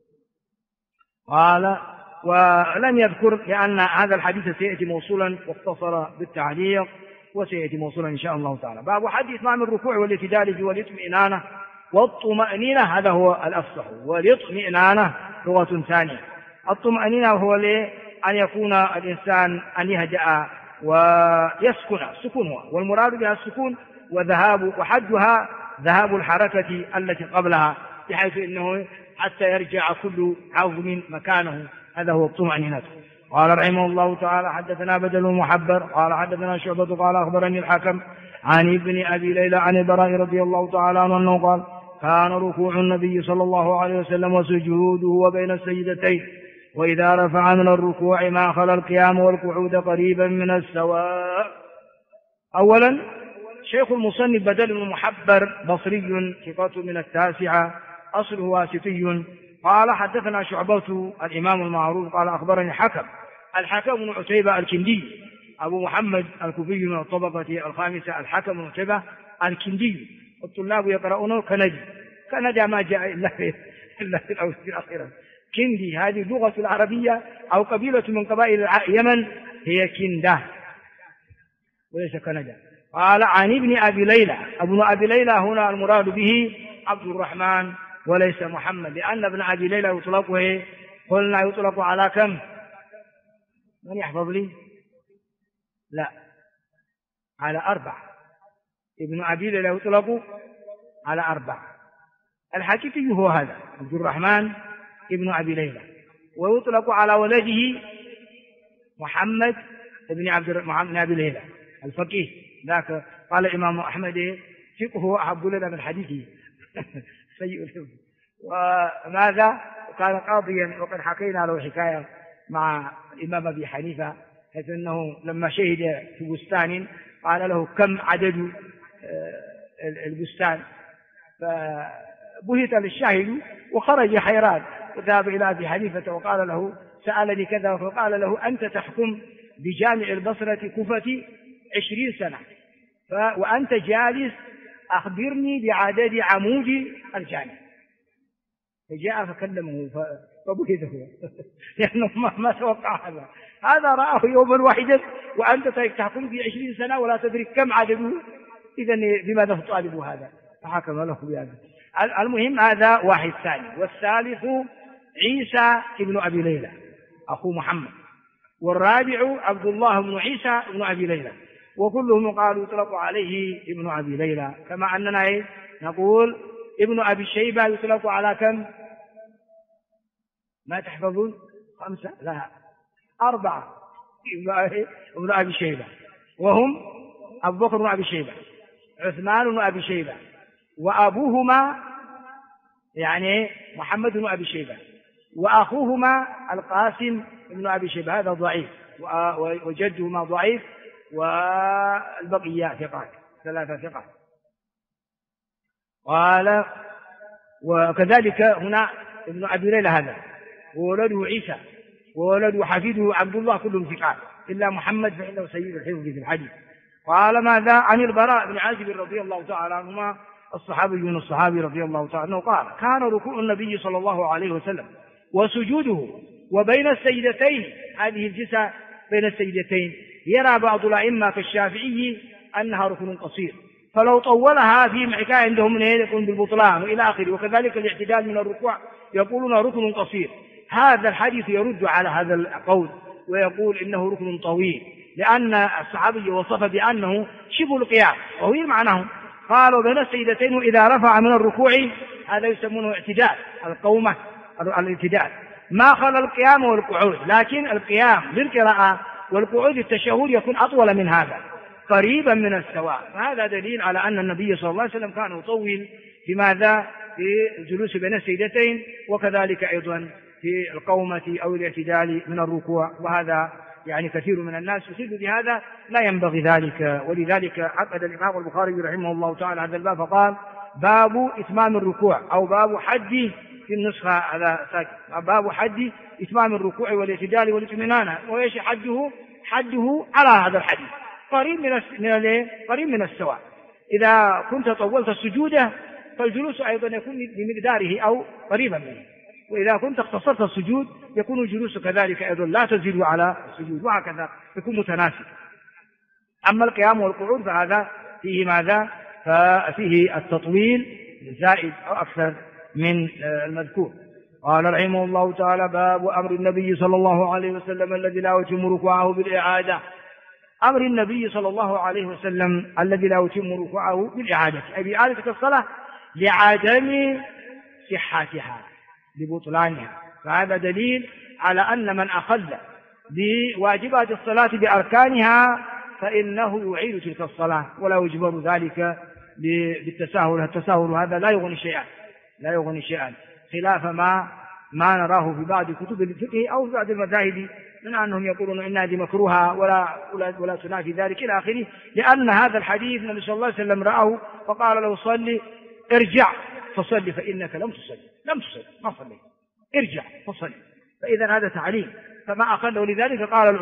قال ولم يذكر، لأن هذا الحديث سيأتي موصولا واختصر بالتعليق، وسيأتي موصولا إن شاء الله تعالى. باب حد إتمام الركوع والاعتدال والاطمئنان والطمأنينة، هذا هو الأفصح، والاطمئنان لغة ثانية. الطمأنينة هو أن يكون الإنسان أن يهدأ ويسكن، السكون هو، والمراد بها السكون وحدها ذهاب الحركة التي قبلها، بحيث أنه حتى يرجع كل عظم مكانه، هذا هو الطمأنينة. قال رحمه الله تعالى حدثنا بدل محبر قال حدثنا شعبة قال أخبرني الحكم عن ابن أبي ليلى عن البراء رضي الله تعالى عنه أنه قال كان ركوع النبي صلى الله عليه وسلم وسجوده وبين السجدتين، وإذا رفع من الركوع ما خلا القيام والقعود قريبا من السواء. أولا شيخ المصنف بدل المحبر بصري ثقة من التاسعة أصله واسطي قال حدثنا شعبة الإمام المعروف قال أخبرني الحكم بن عتيبة الكندي أبو محمد الكوفي من الطبقة الخامسة، الحكم بن عتيبة الكندي، الطلاب يقرؤونه كندا ما جاء إلا في الأخيرة. كندي هذه اللغة العربية أو قبيلة من قبائل اليمن هي كندا وليس كندا. قال عن ابن أبي ليلى، ابن أبي ليلى هنا المراد به عبد الرحمن وليس محمد، لأن ابن أبي ليلى يطلق قلنا يطلق على كم؟ من يحفظ لي؟ لا، على 4. ابن أبي ليلى يطلق على 4. الحقيقي هو هذا عبد الرحمن ابن أبي ليلى، ويطلق على ولده محمد ابن أبي ليلى الفقيه، ذاك قال الإمام أحمد فقهه أحب لنا من حديثه سيء الحفظ. وماذا كان قاضيا، وقد حكينا له حكاية مع الإمام أبي حنيفة، حيث أنه لما شهد في بستان قال له كم عدد البستان، فبهت للشاهد وخرج حيران، وذهب إلى أبي حنيفة وقال له سألني كذا، فقال له أنت تحكم بجامع البصرة كوفة 20 سنة وأنت جالس، أخبرني بعدد عمود الجامع. فجاء فكلمه فبهت هو لأنه ما توقع هذا رآه يوما واحدا وأنت تحكم ب 20 سنة ولا تدري كم عدده، إذن لماذا تطالب هذا؟ فحكم له بهذا. المهم هذا واحد ثاني. والثالث عيسى ابن أبي ليلى أخو محمد، والرابع عبد الله بن عيسى ابن أبي ليلى، وكلهم قالوا يطلق عليه ابن أبي ليلى، كما أننا نقول ابن أبي شيبة يطلق على كم؟ ما تحفظون؟ 5؟ لا 4 ابن أبي شيبة، وهم أبو بكر بن أبي شيبة، عثمان بن أبي شيبة، وأبوهما يعني محمد بن أبي شيبة، وأخوهما القاسم بن أبي شيبة، هذا ضعيف، وجدهما ضعيف، والبقية ثقات. ثلاثة ثقة. قال وكذلك هنا ابن أبي ليلى هذا وولده عيسى وولده حفيده عبد الله كلهم ثقات إلا محمد فإنه سيد الحفظ في الحديث. قال ماذا عن البراء بن عازب رضي الله تعالى عنهما الصحابي من الصحابي رضي الله تعالى عنه قال كان ركوع النبي صلى الله عليه وسلم وسجوده وبين السجدتين، هذه الجلسة بين السجدتين يرى بعض الأئمة كالشافعي أنها ركن قصير، فلو طولها في حكاية عندهم من يكون بالبطلان وإلى آخره. وكذلك الاعتدال من الركوع يقولون ركن قصير. هذا الحديث يرد على هذا القول ويقول إنه ركن طويل، لأن الصحابي وصف بأنه شبه القيام طويل معناه. قالوا بين السجدتين وإذا رفع من الركوع، هذا يسمونه اعتدال، القومة الاعتدال ما خلا القيام والقعود، لكن القيام للقراءة والقعود التشهد يكون أطول من هذا قريبا من السواء. فهذا دليل على أن النبي صلى الله عليه وسلم كان يطول في ماذا؟ في الجلوس بين السجدتين، وكذلك أيضا في القومة أو الاعتدال من الركوع. وهذا يعني كثير من الناس يصيب بهذا، لا ينبغي ذلك. ولذلك عقد الإمام البخاري رحمه الله تعالى هذا الباب فقال باب إتمام الركوع، أو باب حد في النسخة هذا ساكت، باب حد إتمام الركوع والاعتدال والاطمئنان. وإيش حده؟ حده على هذا الحديث قريب من السواء. إذا كنت طولت السجود فالجلوس أيضا يكون بمقداره أو قريبا منه، وإذا كنت اختصرت السجود يكون الجلوس كذلك أيضا لا تزيد على السجود، وهكذا يكون متناسب. أما القيام والقعود فهذا فيه ماذا؟ ففيه التطويل زائد أو أكثر من المذكور. قال رحمه الله تعالى باب أمر النبي صلى الله عليه وسلم الذي لا يتم ركوعه بالإعادة. أمر النبي صلى الله عليه وسلم الذي لا يتم ركوعه بالإعادة، أي بإعادة الصلاة لعدم صحتها لبطلانها. فهذا دليل على أن من أخل بواجبات الصلاة بأركانها فإنه يعيد تلك الصلاة ولا يجبر ذلك بالتساهل. التساهل هذا لا يغني شيئا خلاف ما نراه في بعض كتب الفقه أو في بعض المذاهب من أنهم يقولون إن هذه مكروهة ولا تنافي ذلك إلى آخره، لأن هذا الحديث النبي صلى الله عليه وسلم رآه فقال له صلي ارجع فصلي فإنك لم تصلي ما صلي ارجع فصلي. فإذا هذا تعليم، فما أخله. لذلك قال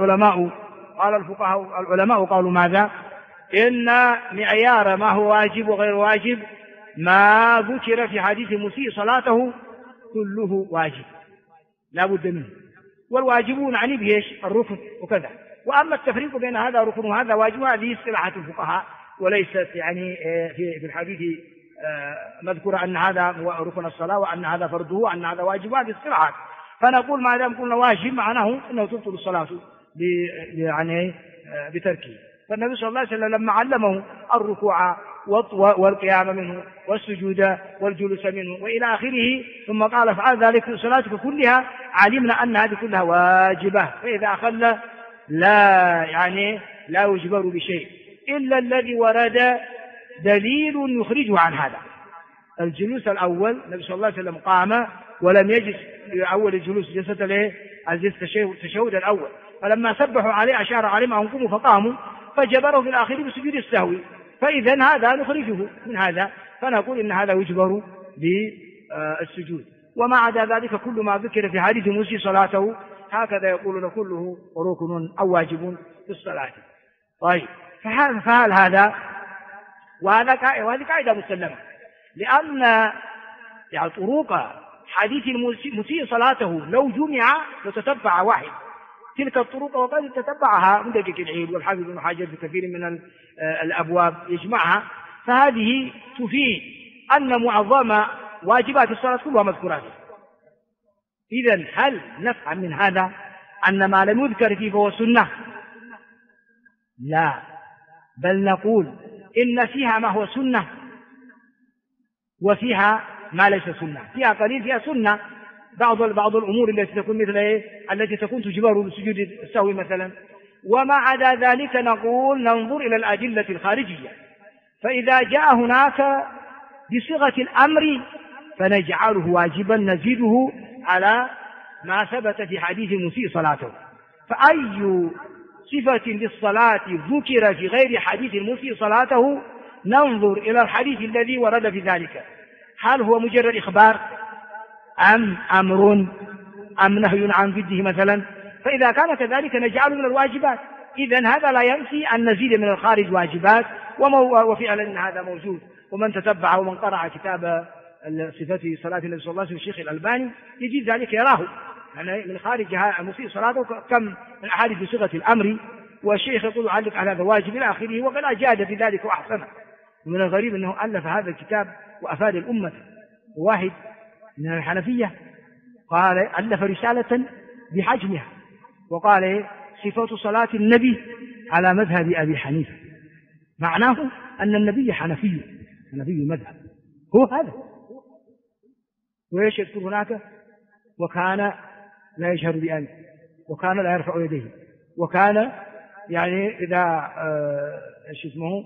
العلماء قالوا ماذا؟ إن معيار ما هو واجب وغير واجب ما ذكر في حديث مسيء صلاته كله واجب لا بد منه، والواجبون يعني بيش الركن وكذا. وأما التفريق بين هذا ركن وهذا واجب هذه اصطلاحات الفقهاء، وليست يعني في الحديث مذكور أن هذا هو ركن الصلاة وأن هذا فرضه وأن هذا واجب، هذه اصطلاحات. فنقول ما دام قلنا واجب معناه أنه تبطل الصلاة يعني بتركه. فالنبي صلى الله عليه وسلم لما علمه الركوع والقيام منه والسجود والجلوس منه وإلى آخره ثم قال افعل ذلك في صلاتك كلها، علمنا أن هذه كلها واجبة. فإذا أخل لا يجبر بشيء إلا الذي ورد دليل يخرجه عن هذا. الجلوس الأول النبي صلى الله عليه وسلم قام ولم يجلس أول الجلوس جلسة التشهد الأول، فلما سبحوا عليه أشار عليهم أن قوموا فقاموا فجبروا في الآخر بسجود السهو. فإذا هذا نخرجه من هذا، فنقول إن هذا يجبر بالسجود. وما عدا ذلك كل ما ذكر في حديث مسيء صلاته هكذا يقولون كله ركن أو واجب في الصلاة. طيب فهل هذا وهذه قاعدة مسلمة، لأن يعني طرق حديث المسيء صلاته لو جمع وتتبع واحد تلك الطرق وقد تتبعها مدقق العيد والحافظ بن حجر في كثير من الأبواب يجمعها، فهذه تفيد أن معظم واجبات الصلاة كلها مذكورات. إذن هل نفهم من هذا أن ما لم يذكر فيه فهو سنة؟ لا، بل نقول إن فيها ما هو سنة وفيها ما ليس سنة. فيها قليل فيها سنة، بعض الأمور التي تكون مثل التي تكون تجبر بسجود السهو مثلا. وما عدا ذلك نقول ننظر إلى الأدلة الخارجية، فإذا جاء هناك بصيغة الأمر فنجعله واجبا نزيده على ما ثبت في حديث مسيء صلاته. فأي صفة للصلاة ذكر في غير حديث المسيء صلاته ننظر إلى الحديث الذي ورد في ذلك، هل هو مجرد إخبار أم أمر أم نهي عن ضده مثلا، فإذا كان كذلك نجعله من الواجبات. إذن هذا لا ينفي أن نزيد من الخارج واجبات، وفعلا هذا موجود. ومن تتبع ومن قرأ كتاب صفة صلاة النبي صلى الله عليه وسلم الشيخ الألباني يجد ذلك يراه، يعني من خارجها مسيء صلاته كم من أحاديث بصيغة الأمر، والشيخ يقول علق على هذا واجب إلى آخره، وقد أجاد في ذلك وأحسنه. ومن الغريب أنه ألف هذا الكتاب وأفاد الأمة. واحد من الحنفية قال ألف رسالة بحجمها وقال صفة صلاة النبي على مذهب أبي حنيفة، معناه أن النبي حنفي مذهب، هو هذا. وإيش يذكر هناك؟ وكان لا يجهر بأنه، وكان لا يرفع يديه، وكان يعني إذا ايش اسمه،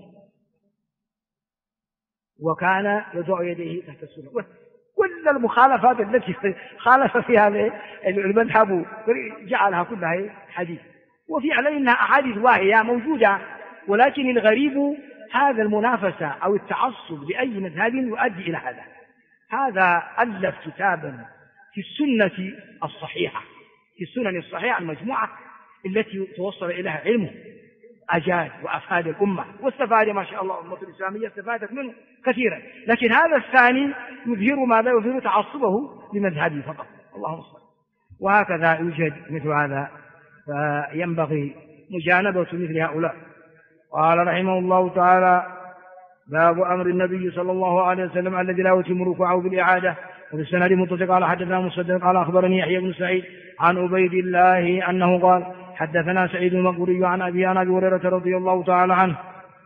وكان يضع يديه تحت السرة. كل المخالفات التي خالف فيها المذهب جعلها كلها حديث، وفي علينا أحاديث واهية موجودة. ولكن الغريب هذا المنافسة أو التعصب لأي مذهب يؤدي إلى هذا ألف كتابا في السنة الصحيحة، في السنن الصحيحة المجموعة التي توصل إليها علمه، أجاد وأفاد الأمة، واستفاد ما شاء الله الأمة الإسلامية استفادت منه كثيرا. لكن هذا الثاني يظهر ماذا؟ يظهر تعصبه لمذهبه فقط. اللهم صل. وهكذا يوجد مثل هذا، فينبغي مجانبة مثل هؤلاء. قال رحمه الله تعالى: باب أمر النبي صلى الله عليه وسلم الذي لا يتم ركوعه بالإعادة. وفي السند متصل قال حدثنا مسدد قال أخبرني يحيى بن سعيد عن عبيد الله أنه قال حدثنا سعيد المقبوري عن أبي هريرة رضي الله تعالى عنه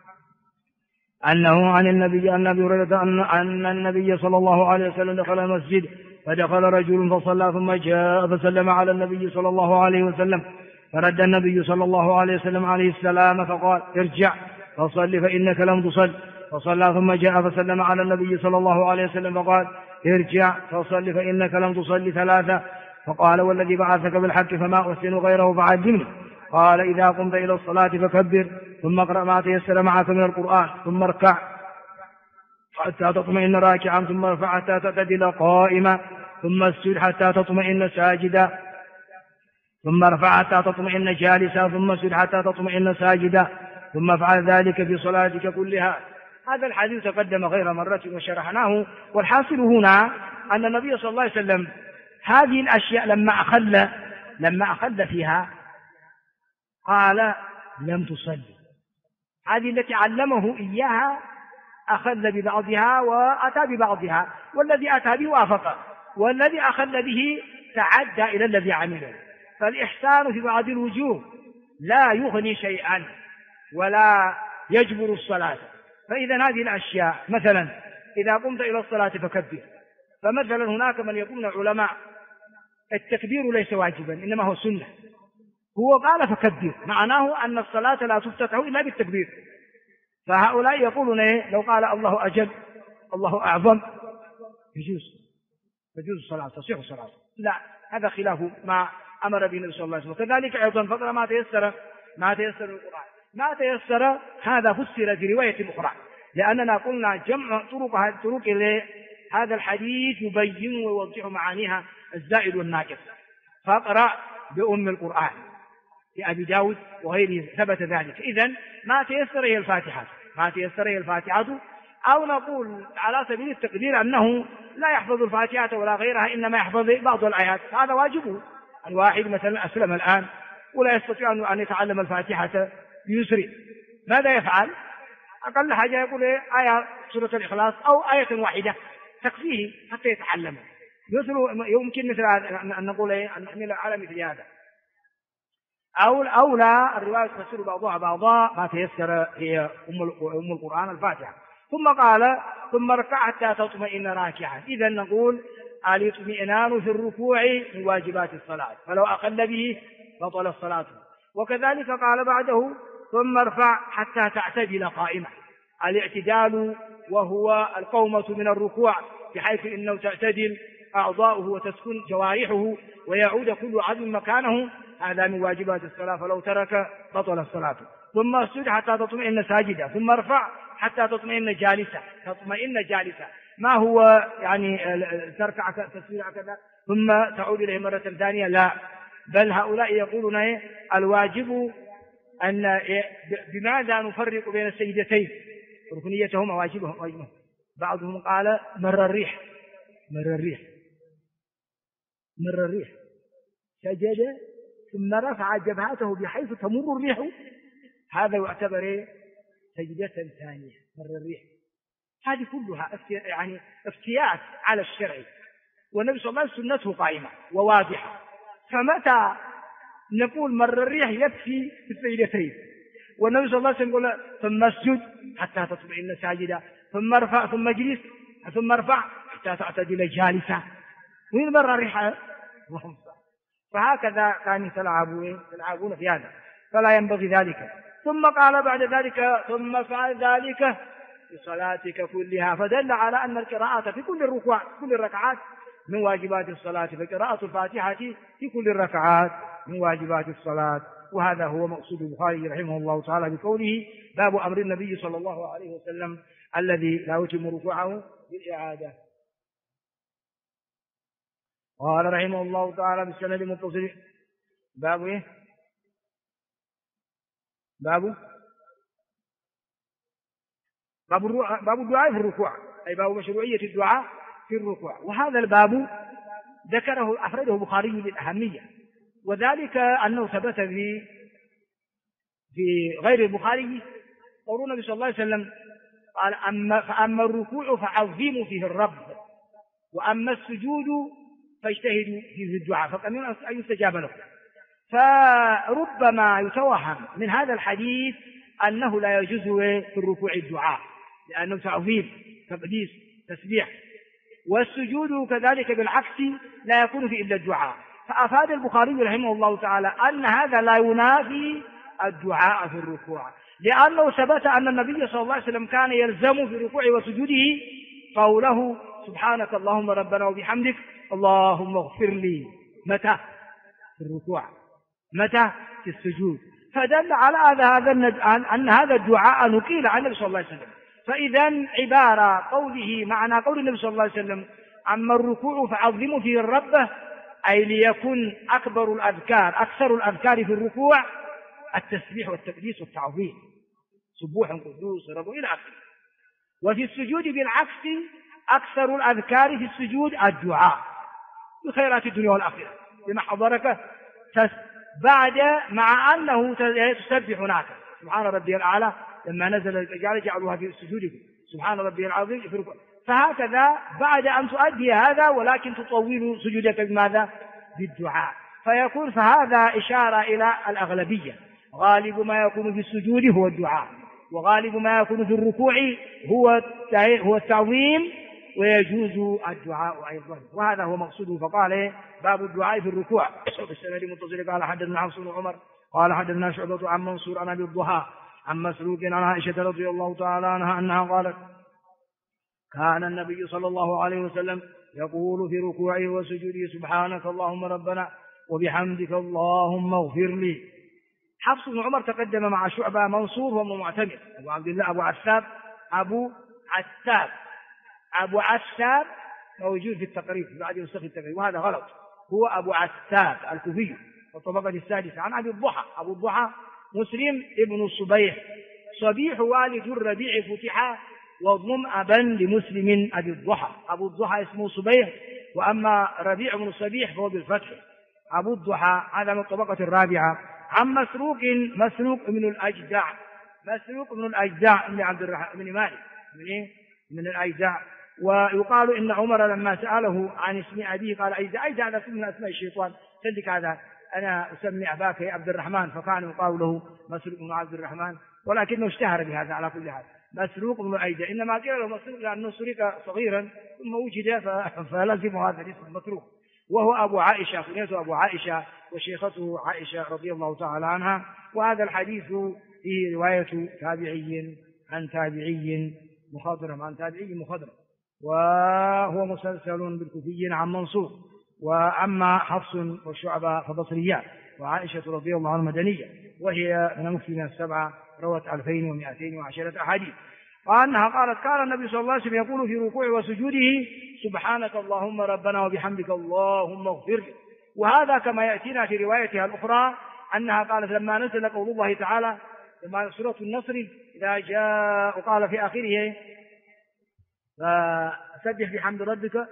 أنه عن النبي أن أبي هريرة أن النبي صلى الله عليه وسلم دخل المسجد فدخل رجل فصلى ثم جاء فسلم على النبي صلى الله عليه وسلم فرد النبي صلى الله عليه وسلم عليه السلام فقال: ارجع فصل فإنك لم تصل. فصلى ثم جاء فسلم على النبي صلى الله عليه وسلم فقال: ارجع فصل فإنك لم تصل ثلاثة. فقال: والذي بعثك بالحق فما أحسن غيره فعلمني. قال: إذا قمت إلى الصلاة فكبر ثم اقرأ ما تيسر معك من القرآن ثم اركع حتى تطمئن راكعا ثم ارفع حتى تعتدل قائما ثم اسجد حتى تطمئن ساجدا ثم ارفع حتى تطمئن جالسا ثم اسجد حتى تطمئن ساجدا ثم افعل ذلك في صلاتك كلها. هذا الحديث تقدم غير مرة وشرحناه. والحاصل هنا أن النبي صلى الله عليه وسلم هذه الأشياء لما أخذ فيها قال: لم تصلي. هذه التي علمه إياها أخذ ببعضها وأتى ببعضها، والذي أتى به وافقه، والذي أخذ به تعدى إلى الذي عمله. فالإحسان في بعض الوجوه لا يغني شيئا ولا يجبر الصلاة. فإذا هذه الأشياء مثلا إذا قمت إلى الصلاة فكبر، فمثلا هناك من يقول العلماء التكبير ليس واجبا إنما هو سنة، هو قال فكبر، معناه أن الصلاة لا تفتتح إلا بالتكبير. فهؤلاء يقولون لو قال الله أجل الله أعظم يجوز الصلاة، تصيح الصلاة. لا، هذا خلاف ما أمر به النبي صلى الله عليه وسلم. كذلك أيضا فقرأ ما تيسر من القرآن. ما تيسر هذا فسر في رواية أخرى، لأننا قلنا جمع طرق هذا الحديث يبين ويوضح معانيها الزائد والناقص. فاقرأ بأم القرآن في أبي داود وغيره ثبت ذلك. إذن ما تيسر هي الفاتحة، أو نقول على سبيل التقدير أنه لا يحفظ الفاتحة ولا غيرها، إنما يحفظ بعض الآيات، هذا واجبه. الواحد مثلا أسلم الآن ولا يستطيع أن يتعلم الفاتحة بيسر، ماذا يفعل؟ أقل حاجة يقول آية سورة الإخلاص أو آية واحدة تكفيه حتى يتعلمها. يمكن مثل أن نقول أن نحمل على مثل هذا. أو لا، الرواية تفسر بعضها بعضا، ما تيسر هي أم القرآن الفاتحة. ثم قال: ثم اركع حتى تطمئن راكعا. إذا نقول الاطمئنان في الركوع من واجبات الصلاة، فلو أقل به بطل الصلاة. وكذلك قال بعده: ثم ارفع حتى تعتدل قائمة. الاعتدال وهو القومة من الركوع، بحيث إنه تعتدل أعضاؤه وتسكن جوارحه ويعود كل عظم مكانه، هذا من واجبات الصلاة، فلو ترك بطل الصلاة. ثم اسجد حتى تطمئن ساجدا ثم ارفع حتى تطمئن جالسة، تطمئن جالسة، ما هو يعني تركع تسبيح كذا ثم تعود إليه مرة ثانية، لا، بل هؤلاء يقولون الواجب أن بماذا نفرق بين السجدتين، ركنيتهما واجبهم. بعضهم قال مر الريح سجد ثم رفع جبهته بحيث تمر الريح، هذا يعتبر سجدة ثانية، مر الريح. هذه كلها يعني افتيات على الشرع، والنبي صلى الله عليه وسلم سنته قائمة وواضحة، فمتى نقول مر الريح يكفي في السجدتين، والنبي صلى الله عليه وسلم يقول ثم اسجد حتى تطمئن ساجدا، ثم ارفع ثم اجلس ثم ارفع حتى تعتدل جالسا، وين مر الريح؟ فهكذا كانوا يلعبون في هذا، فلا ينبغي ذلك. ثم قال بعد ذلك ثم فعل ذلك في صلاتك كلها، فدل على أن القراءة في كل الركوع كل الركعات من واجبات الصلاة، فقراءة الفاتحة في كل الركعات من واجبات الصلاة. وهذا هو مقصود البخاري رحمه الله تعالى بقوله باب أمر النبي صلى الله عليه وسلم الذي لا يتم ركوعه بالإعادة. قال رحمه الله تعالى بالسند المتصل باب ايه؟ باب الدعاء في الركوع، أي باب مشروعية الدعاء في الركوع. وهذا الباب أفرده البخاري للأهمية، وذلك أنه ثبت في غير البخاري قول النبي صلى الله عليه وسلم قال فأما الركوع فعظموا فيه الرب، وأما السجود فاجتهدوا فيه الدعاء فقمن أن يستجاب لكم. فربما يتوهم من هذا الحديث أنه لا يجوز في الركوع الدعاء، لأنه تعظيم تقديس تسبيح، والسجود كذلك بالعكس لا يكون في إلا الدعاء. فأفاد البخاري رحمه الله تعالى أن هذا لا ينافي الدعاء في الركوع، لأنه ثبت أن النبي صلى الله عليه وسلم كان يلزم في ركوعه وسجوده قوله سبحانك اللهم ربنا وبحمدك اللهم اغفر لي، متى؟ في الركوع، متى؟ في السجود. فدل على أن هذا الدعاء نقيل عن النبي صلى الله عليه وسلم. فإذا عبارة قوله معنى قول النبي صلى الله عليه وسلم أما الركوع فعظموا فيه الرب، أي ليكن أكثر الأذكار في الركوع التسبيح والتقديس والتعظيم، سبوح قدوس رب إلى آخره. وفي السجود بالعكس أكثر الأذكار في السجود الدعاء بخيرات الدنيا والآخرة بما حضرك بعد، مع أنه تسبح هناك سبحان ربي الأعلى لما نزل الرجال جعلوها في سجودكم سبحان ربي العظيم في ركوع. فهكذا بعد أن تؤدي هذا ولكن تطول سجودك بماذا؟ بالدعاء. فيكون فهذا إشارة إلى الأغلبية، غالب ما يكون في السجود هو الدعاء، وغالب ما يكون في الركوع هو التعظيم، ويجوز الدعاء أيضا. وهذا هو مقصوده. فقال باب الدعاء في الركوع. بالسند المتصل قال حدثنا حفص بن عمر قال حدثنا شعبة عن منصور عن أبي الضحى عن مسروق عن عائشة رضي الله تعالى عنها أنها قالت كان النبي صلى الله عليه وسلم يقول في ركوعه وسجوده سبحانك اللهم ربنا وبحمدك اللهم اغفر لي. حفص بن عمر تقدم مع شعبة، منصور هو معتمر أبو عبد الله أبو عتاب موجود في التقريب بعد نسخ التقريب، وهذا غلط، هو أبو عتاب الكوفي والطبقة السادسة عن أبي الضحى. أبو الضحى مسلم ابن الصبيح صبيح والد الربيع فتح وضم أبا لمسلم أبي الضحى. أبو الضحى اسمه صبيح، وأما ربيع بن الصبيح فهو بالفتح. أبو الضحى هذا من الطبقة الرابعة. عن مسروق بن الأجدع بن عبد الرحمن بن مالك من الأجدع. ويقال إن عمر لما سأله عن اسم أبيه قال أجدع هذا من أسماء الشيطان، صدق هذا أنا أسمي أباك يا عبد الرحمن، فكان يقال له مسروق بن عبد الرحمن، ولكنه اشتهر بهذا على كل حال مسروق بن الأجدع. إنما قيل له مسروق لأنه سرق صغيرا ثم وجد فلزم هذا الاسم مسروق. وهو أبو عائشة، كنيته أبو عائشة وشيخته عائشة رضي الله تعالى عنها. وهذا الحديث فيه رواية تابعي عن تابعي مخضرم وهو مسلسل بالكوفيين عن منصور. وأما حفص والشعبة فبصريات، وعائشة رضي الله عنها مدنية، وهي من المكثرين السبعة روت 2210 أحاديث. وأنها قالت كان النبي صلى الله عليه وسلم يقول في ركوعه وسجوده سبحانك اللهم ربنا وبحمدك اللهم اغفر لي. وهذا كما يأتينا في روايتها الأخرى أنها قالت لما نزل قول الله تعالى لما سورة النصر إذا جاء وقال في آخره فسبح بحمد ربك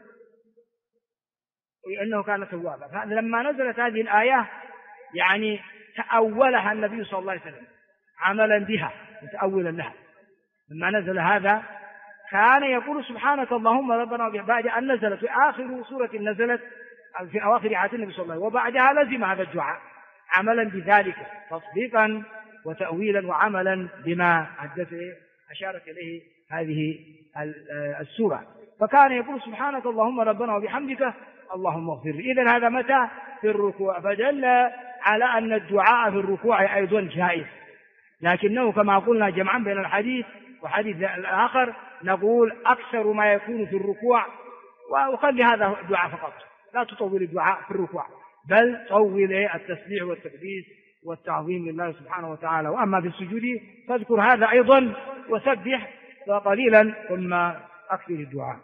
إنه كان توابا. فلما نزلت هذه الآية يعني تأولها النبي صلى الله عليه وسلم عملا بها متأولا لها. لما نزل هذا كان يقول سبحانك اللهم ربنا بعد أن نزلت في آخر سورة نزلت في أواخر حياة النبي صلى الله عليه وسلم، وبعدها لزم هذا الدعاء عملا بذلك تصديقا وتأويلا وعملا بما أشارت إليه هذه السورة. فكان يقول سبحانك اللهم ربنا وبحمدك اللهم اغفر لي. إذن هذا متى؟ في الركوع، فدل على أن الدعاء في الركوع أيضا جائز، لكنه كما قلنا جمعا بين الحديث وحديث الآخر نقول أكثر ما يكون في الركوع، وخلي هذا الدعاء فقط، لا تطول الدعاء في الركوع بل طول التسبيح والتقديس والتعظيم لله سبحانه وتعالى. وأما في السجود فاذكر هذا أيضا وسبح قليلا ثم أكثر الدعاء.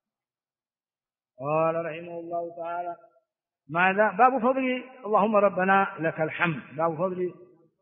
قال رحمه الله تعالى ماذا؟ باب فضل اللهم ربنا لك الحمد. باب فضل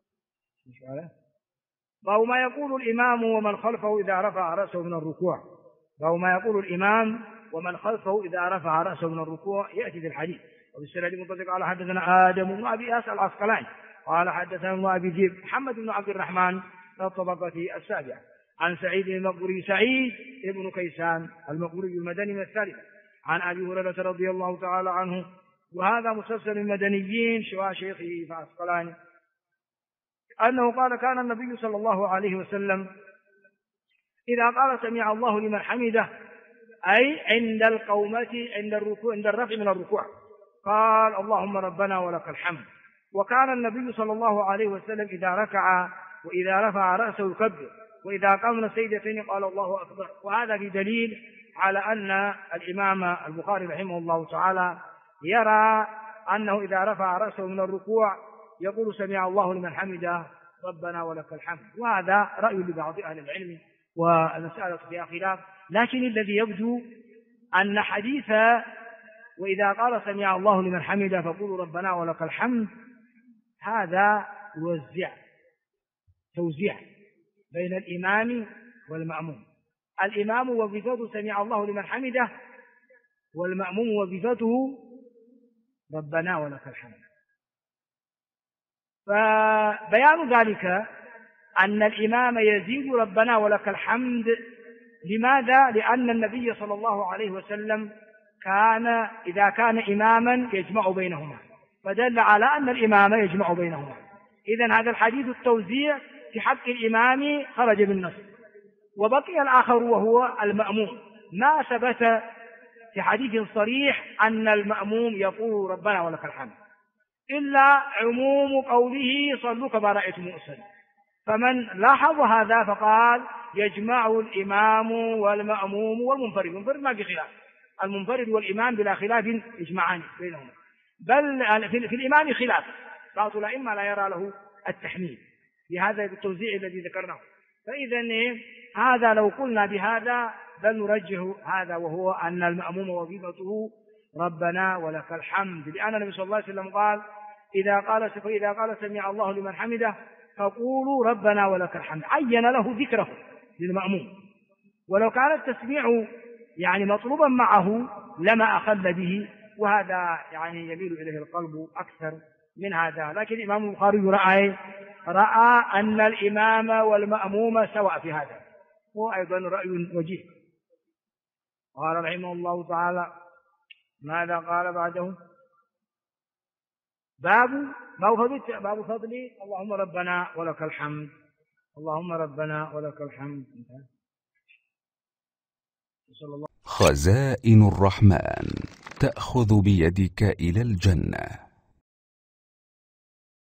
باب ما يقول الإمام ومن خلفه إذا رفع رأسه من الركوع. باب ما يقول الإمام ومن خلفه إذا رفع رأسه من الركوع يأتي في الحديث. وبالسند المنطلق قال حدثنا آدم بن أبي إياس العسقلاني قال حدثنا ابن أبي ذئب محمد بن عبد الرحمن من الطبقة السابعة عن سعيد المقبري سعيد بن كيسان المقبري المدني من الثالثة عن أبي هريرة رضي الله تعالى عنه. وهذا مسلسل المدنيين شواء شيخه فعسقلاني أنه قال كان النبي صلى الله عليه وسلم إذا قال سمع الله لمن حمده أي عند القومة عند الركوع عند الرفع من الركوع قال اللهم ربنا ولك الحمد. وكان النبي صلى الله عليه وسلم إذا ركع وإذا رفع رأسه يكبر وإذا قام من السجدتين قال الله أكبر. وهذا في دليل على أن الإمام البخاري رحمه الله تعالى يرى أنه إذا رفع رأسه من الركوع يقول سمع الله لمن حمده ربنا ولك الحمد. وهذا رأي لبعض أهل العلم والمسألة فيها خلاف، لكن الذي يبدو أن حديث وإذا قال سمع الله لمن حمده فقولوا ربنا ولك الحمد هذا توزيع بين الإمام والمأموم. الإمام وظيفته سمع الله لمن حمده والمأموم وظيفته ربنا ولك الحمد. فبيان ذلك أن الإمام يزيد ربنا ولك الحمد. لماذا؟ لأن النبي صلى الله عليه وسلم كان إذا كان إماما يجمع بينهما، فدل على أن الإمام يجمع بينهما. إذن هذا الحديث التوزيع في حق الإمام خرج بالنص، وبقي الآخر وهو المأموم. ما ثبت في حديث صريح أن المأموم يقول ربنا ولك الحمد إلا عموم قوله صلوا كما رأيتم أصلي. فمن لاحظ هذا فقال يجمع الإمام والمأموم والمنفرد. المنفرد ما في خلاف، المنفرد والإمام بلا خلاف يجمعان بينهما، بل في الإمام خلاف، بعض الأئمة لا يرى له التحميل بهذا التوزيع الذي ذكرناه. فإذا هذا لو قلنا بهذا بل نرجح هذا، وهو أن المأموم وظيفته ربنا ولك الحمد، لأن النبي صلى الله عليه وسلم قال إذا قال سمع الله لمن حمده فقولوا ربنا ولك الحمد، عين له ذكره للمأموم. ولو كان التسميع يعني مطلوبا معه لما أخل به، وهذا يعني يميل إليه القلب أكثر من هذا. لكن الإمام البخاري رأى أن الإمام والمأموم سواء في هذا، هو أيضا رأي وجيه. قال رحمه الله تعالى ماذا قال بعده؟ باب فضل اللهم ربنا ولك الحمد. اللهم ربنا ولك الحمد. خزائن الرحمن تأخذ بيدك إلى الجنة.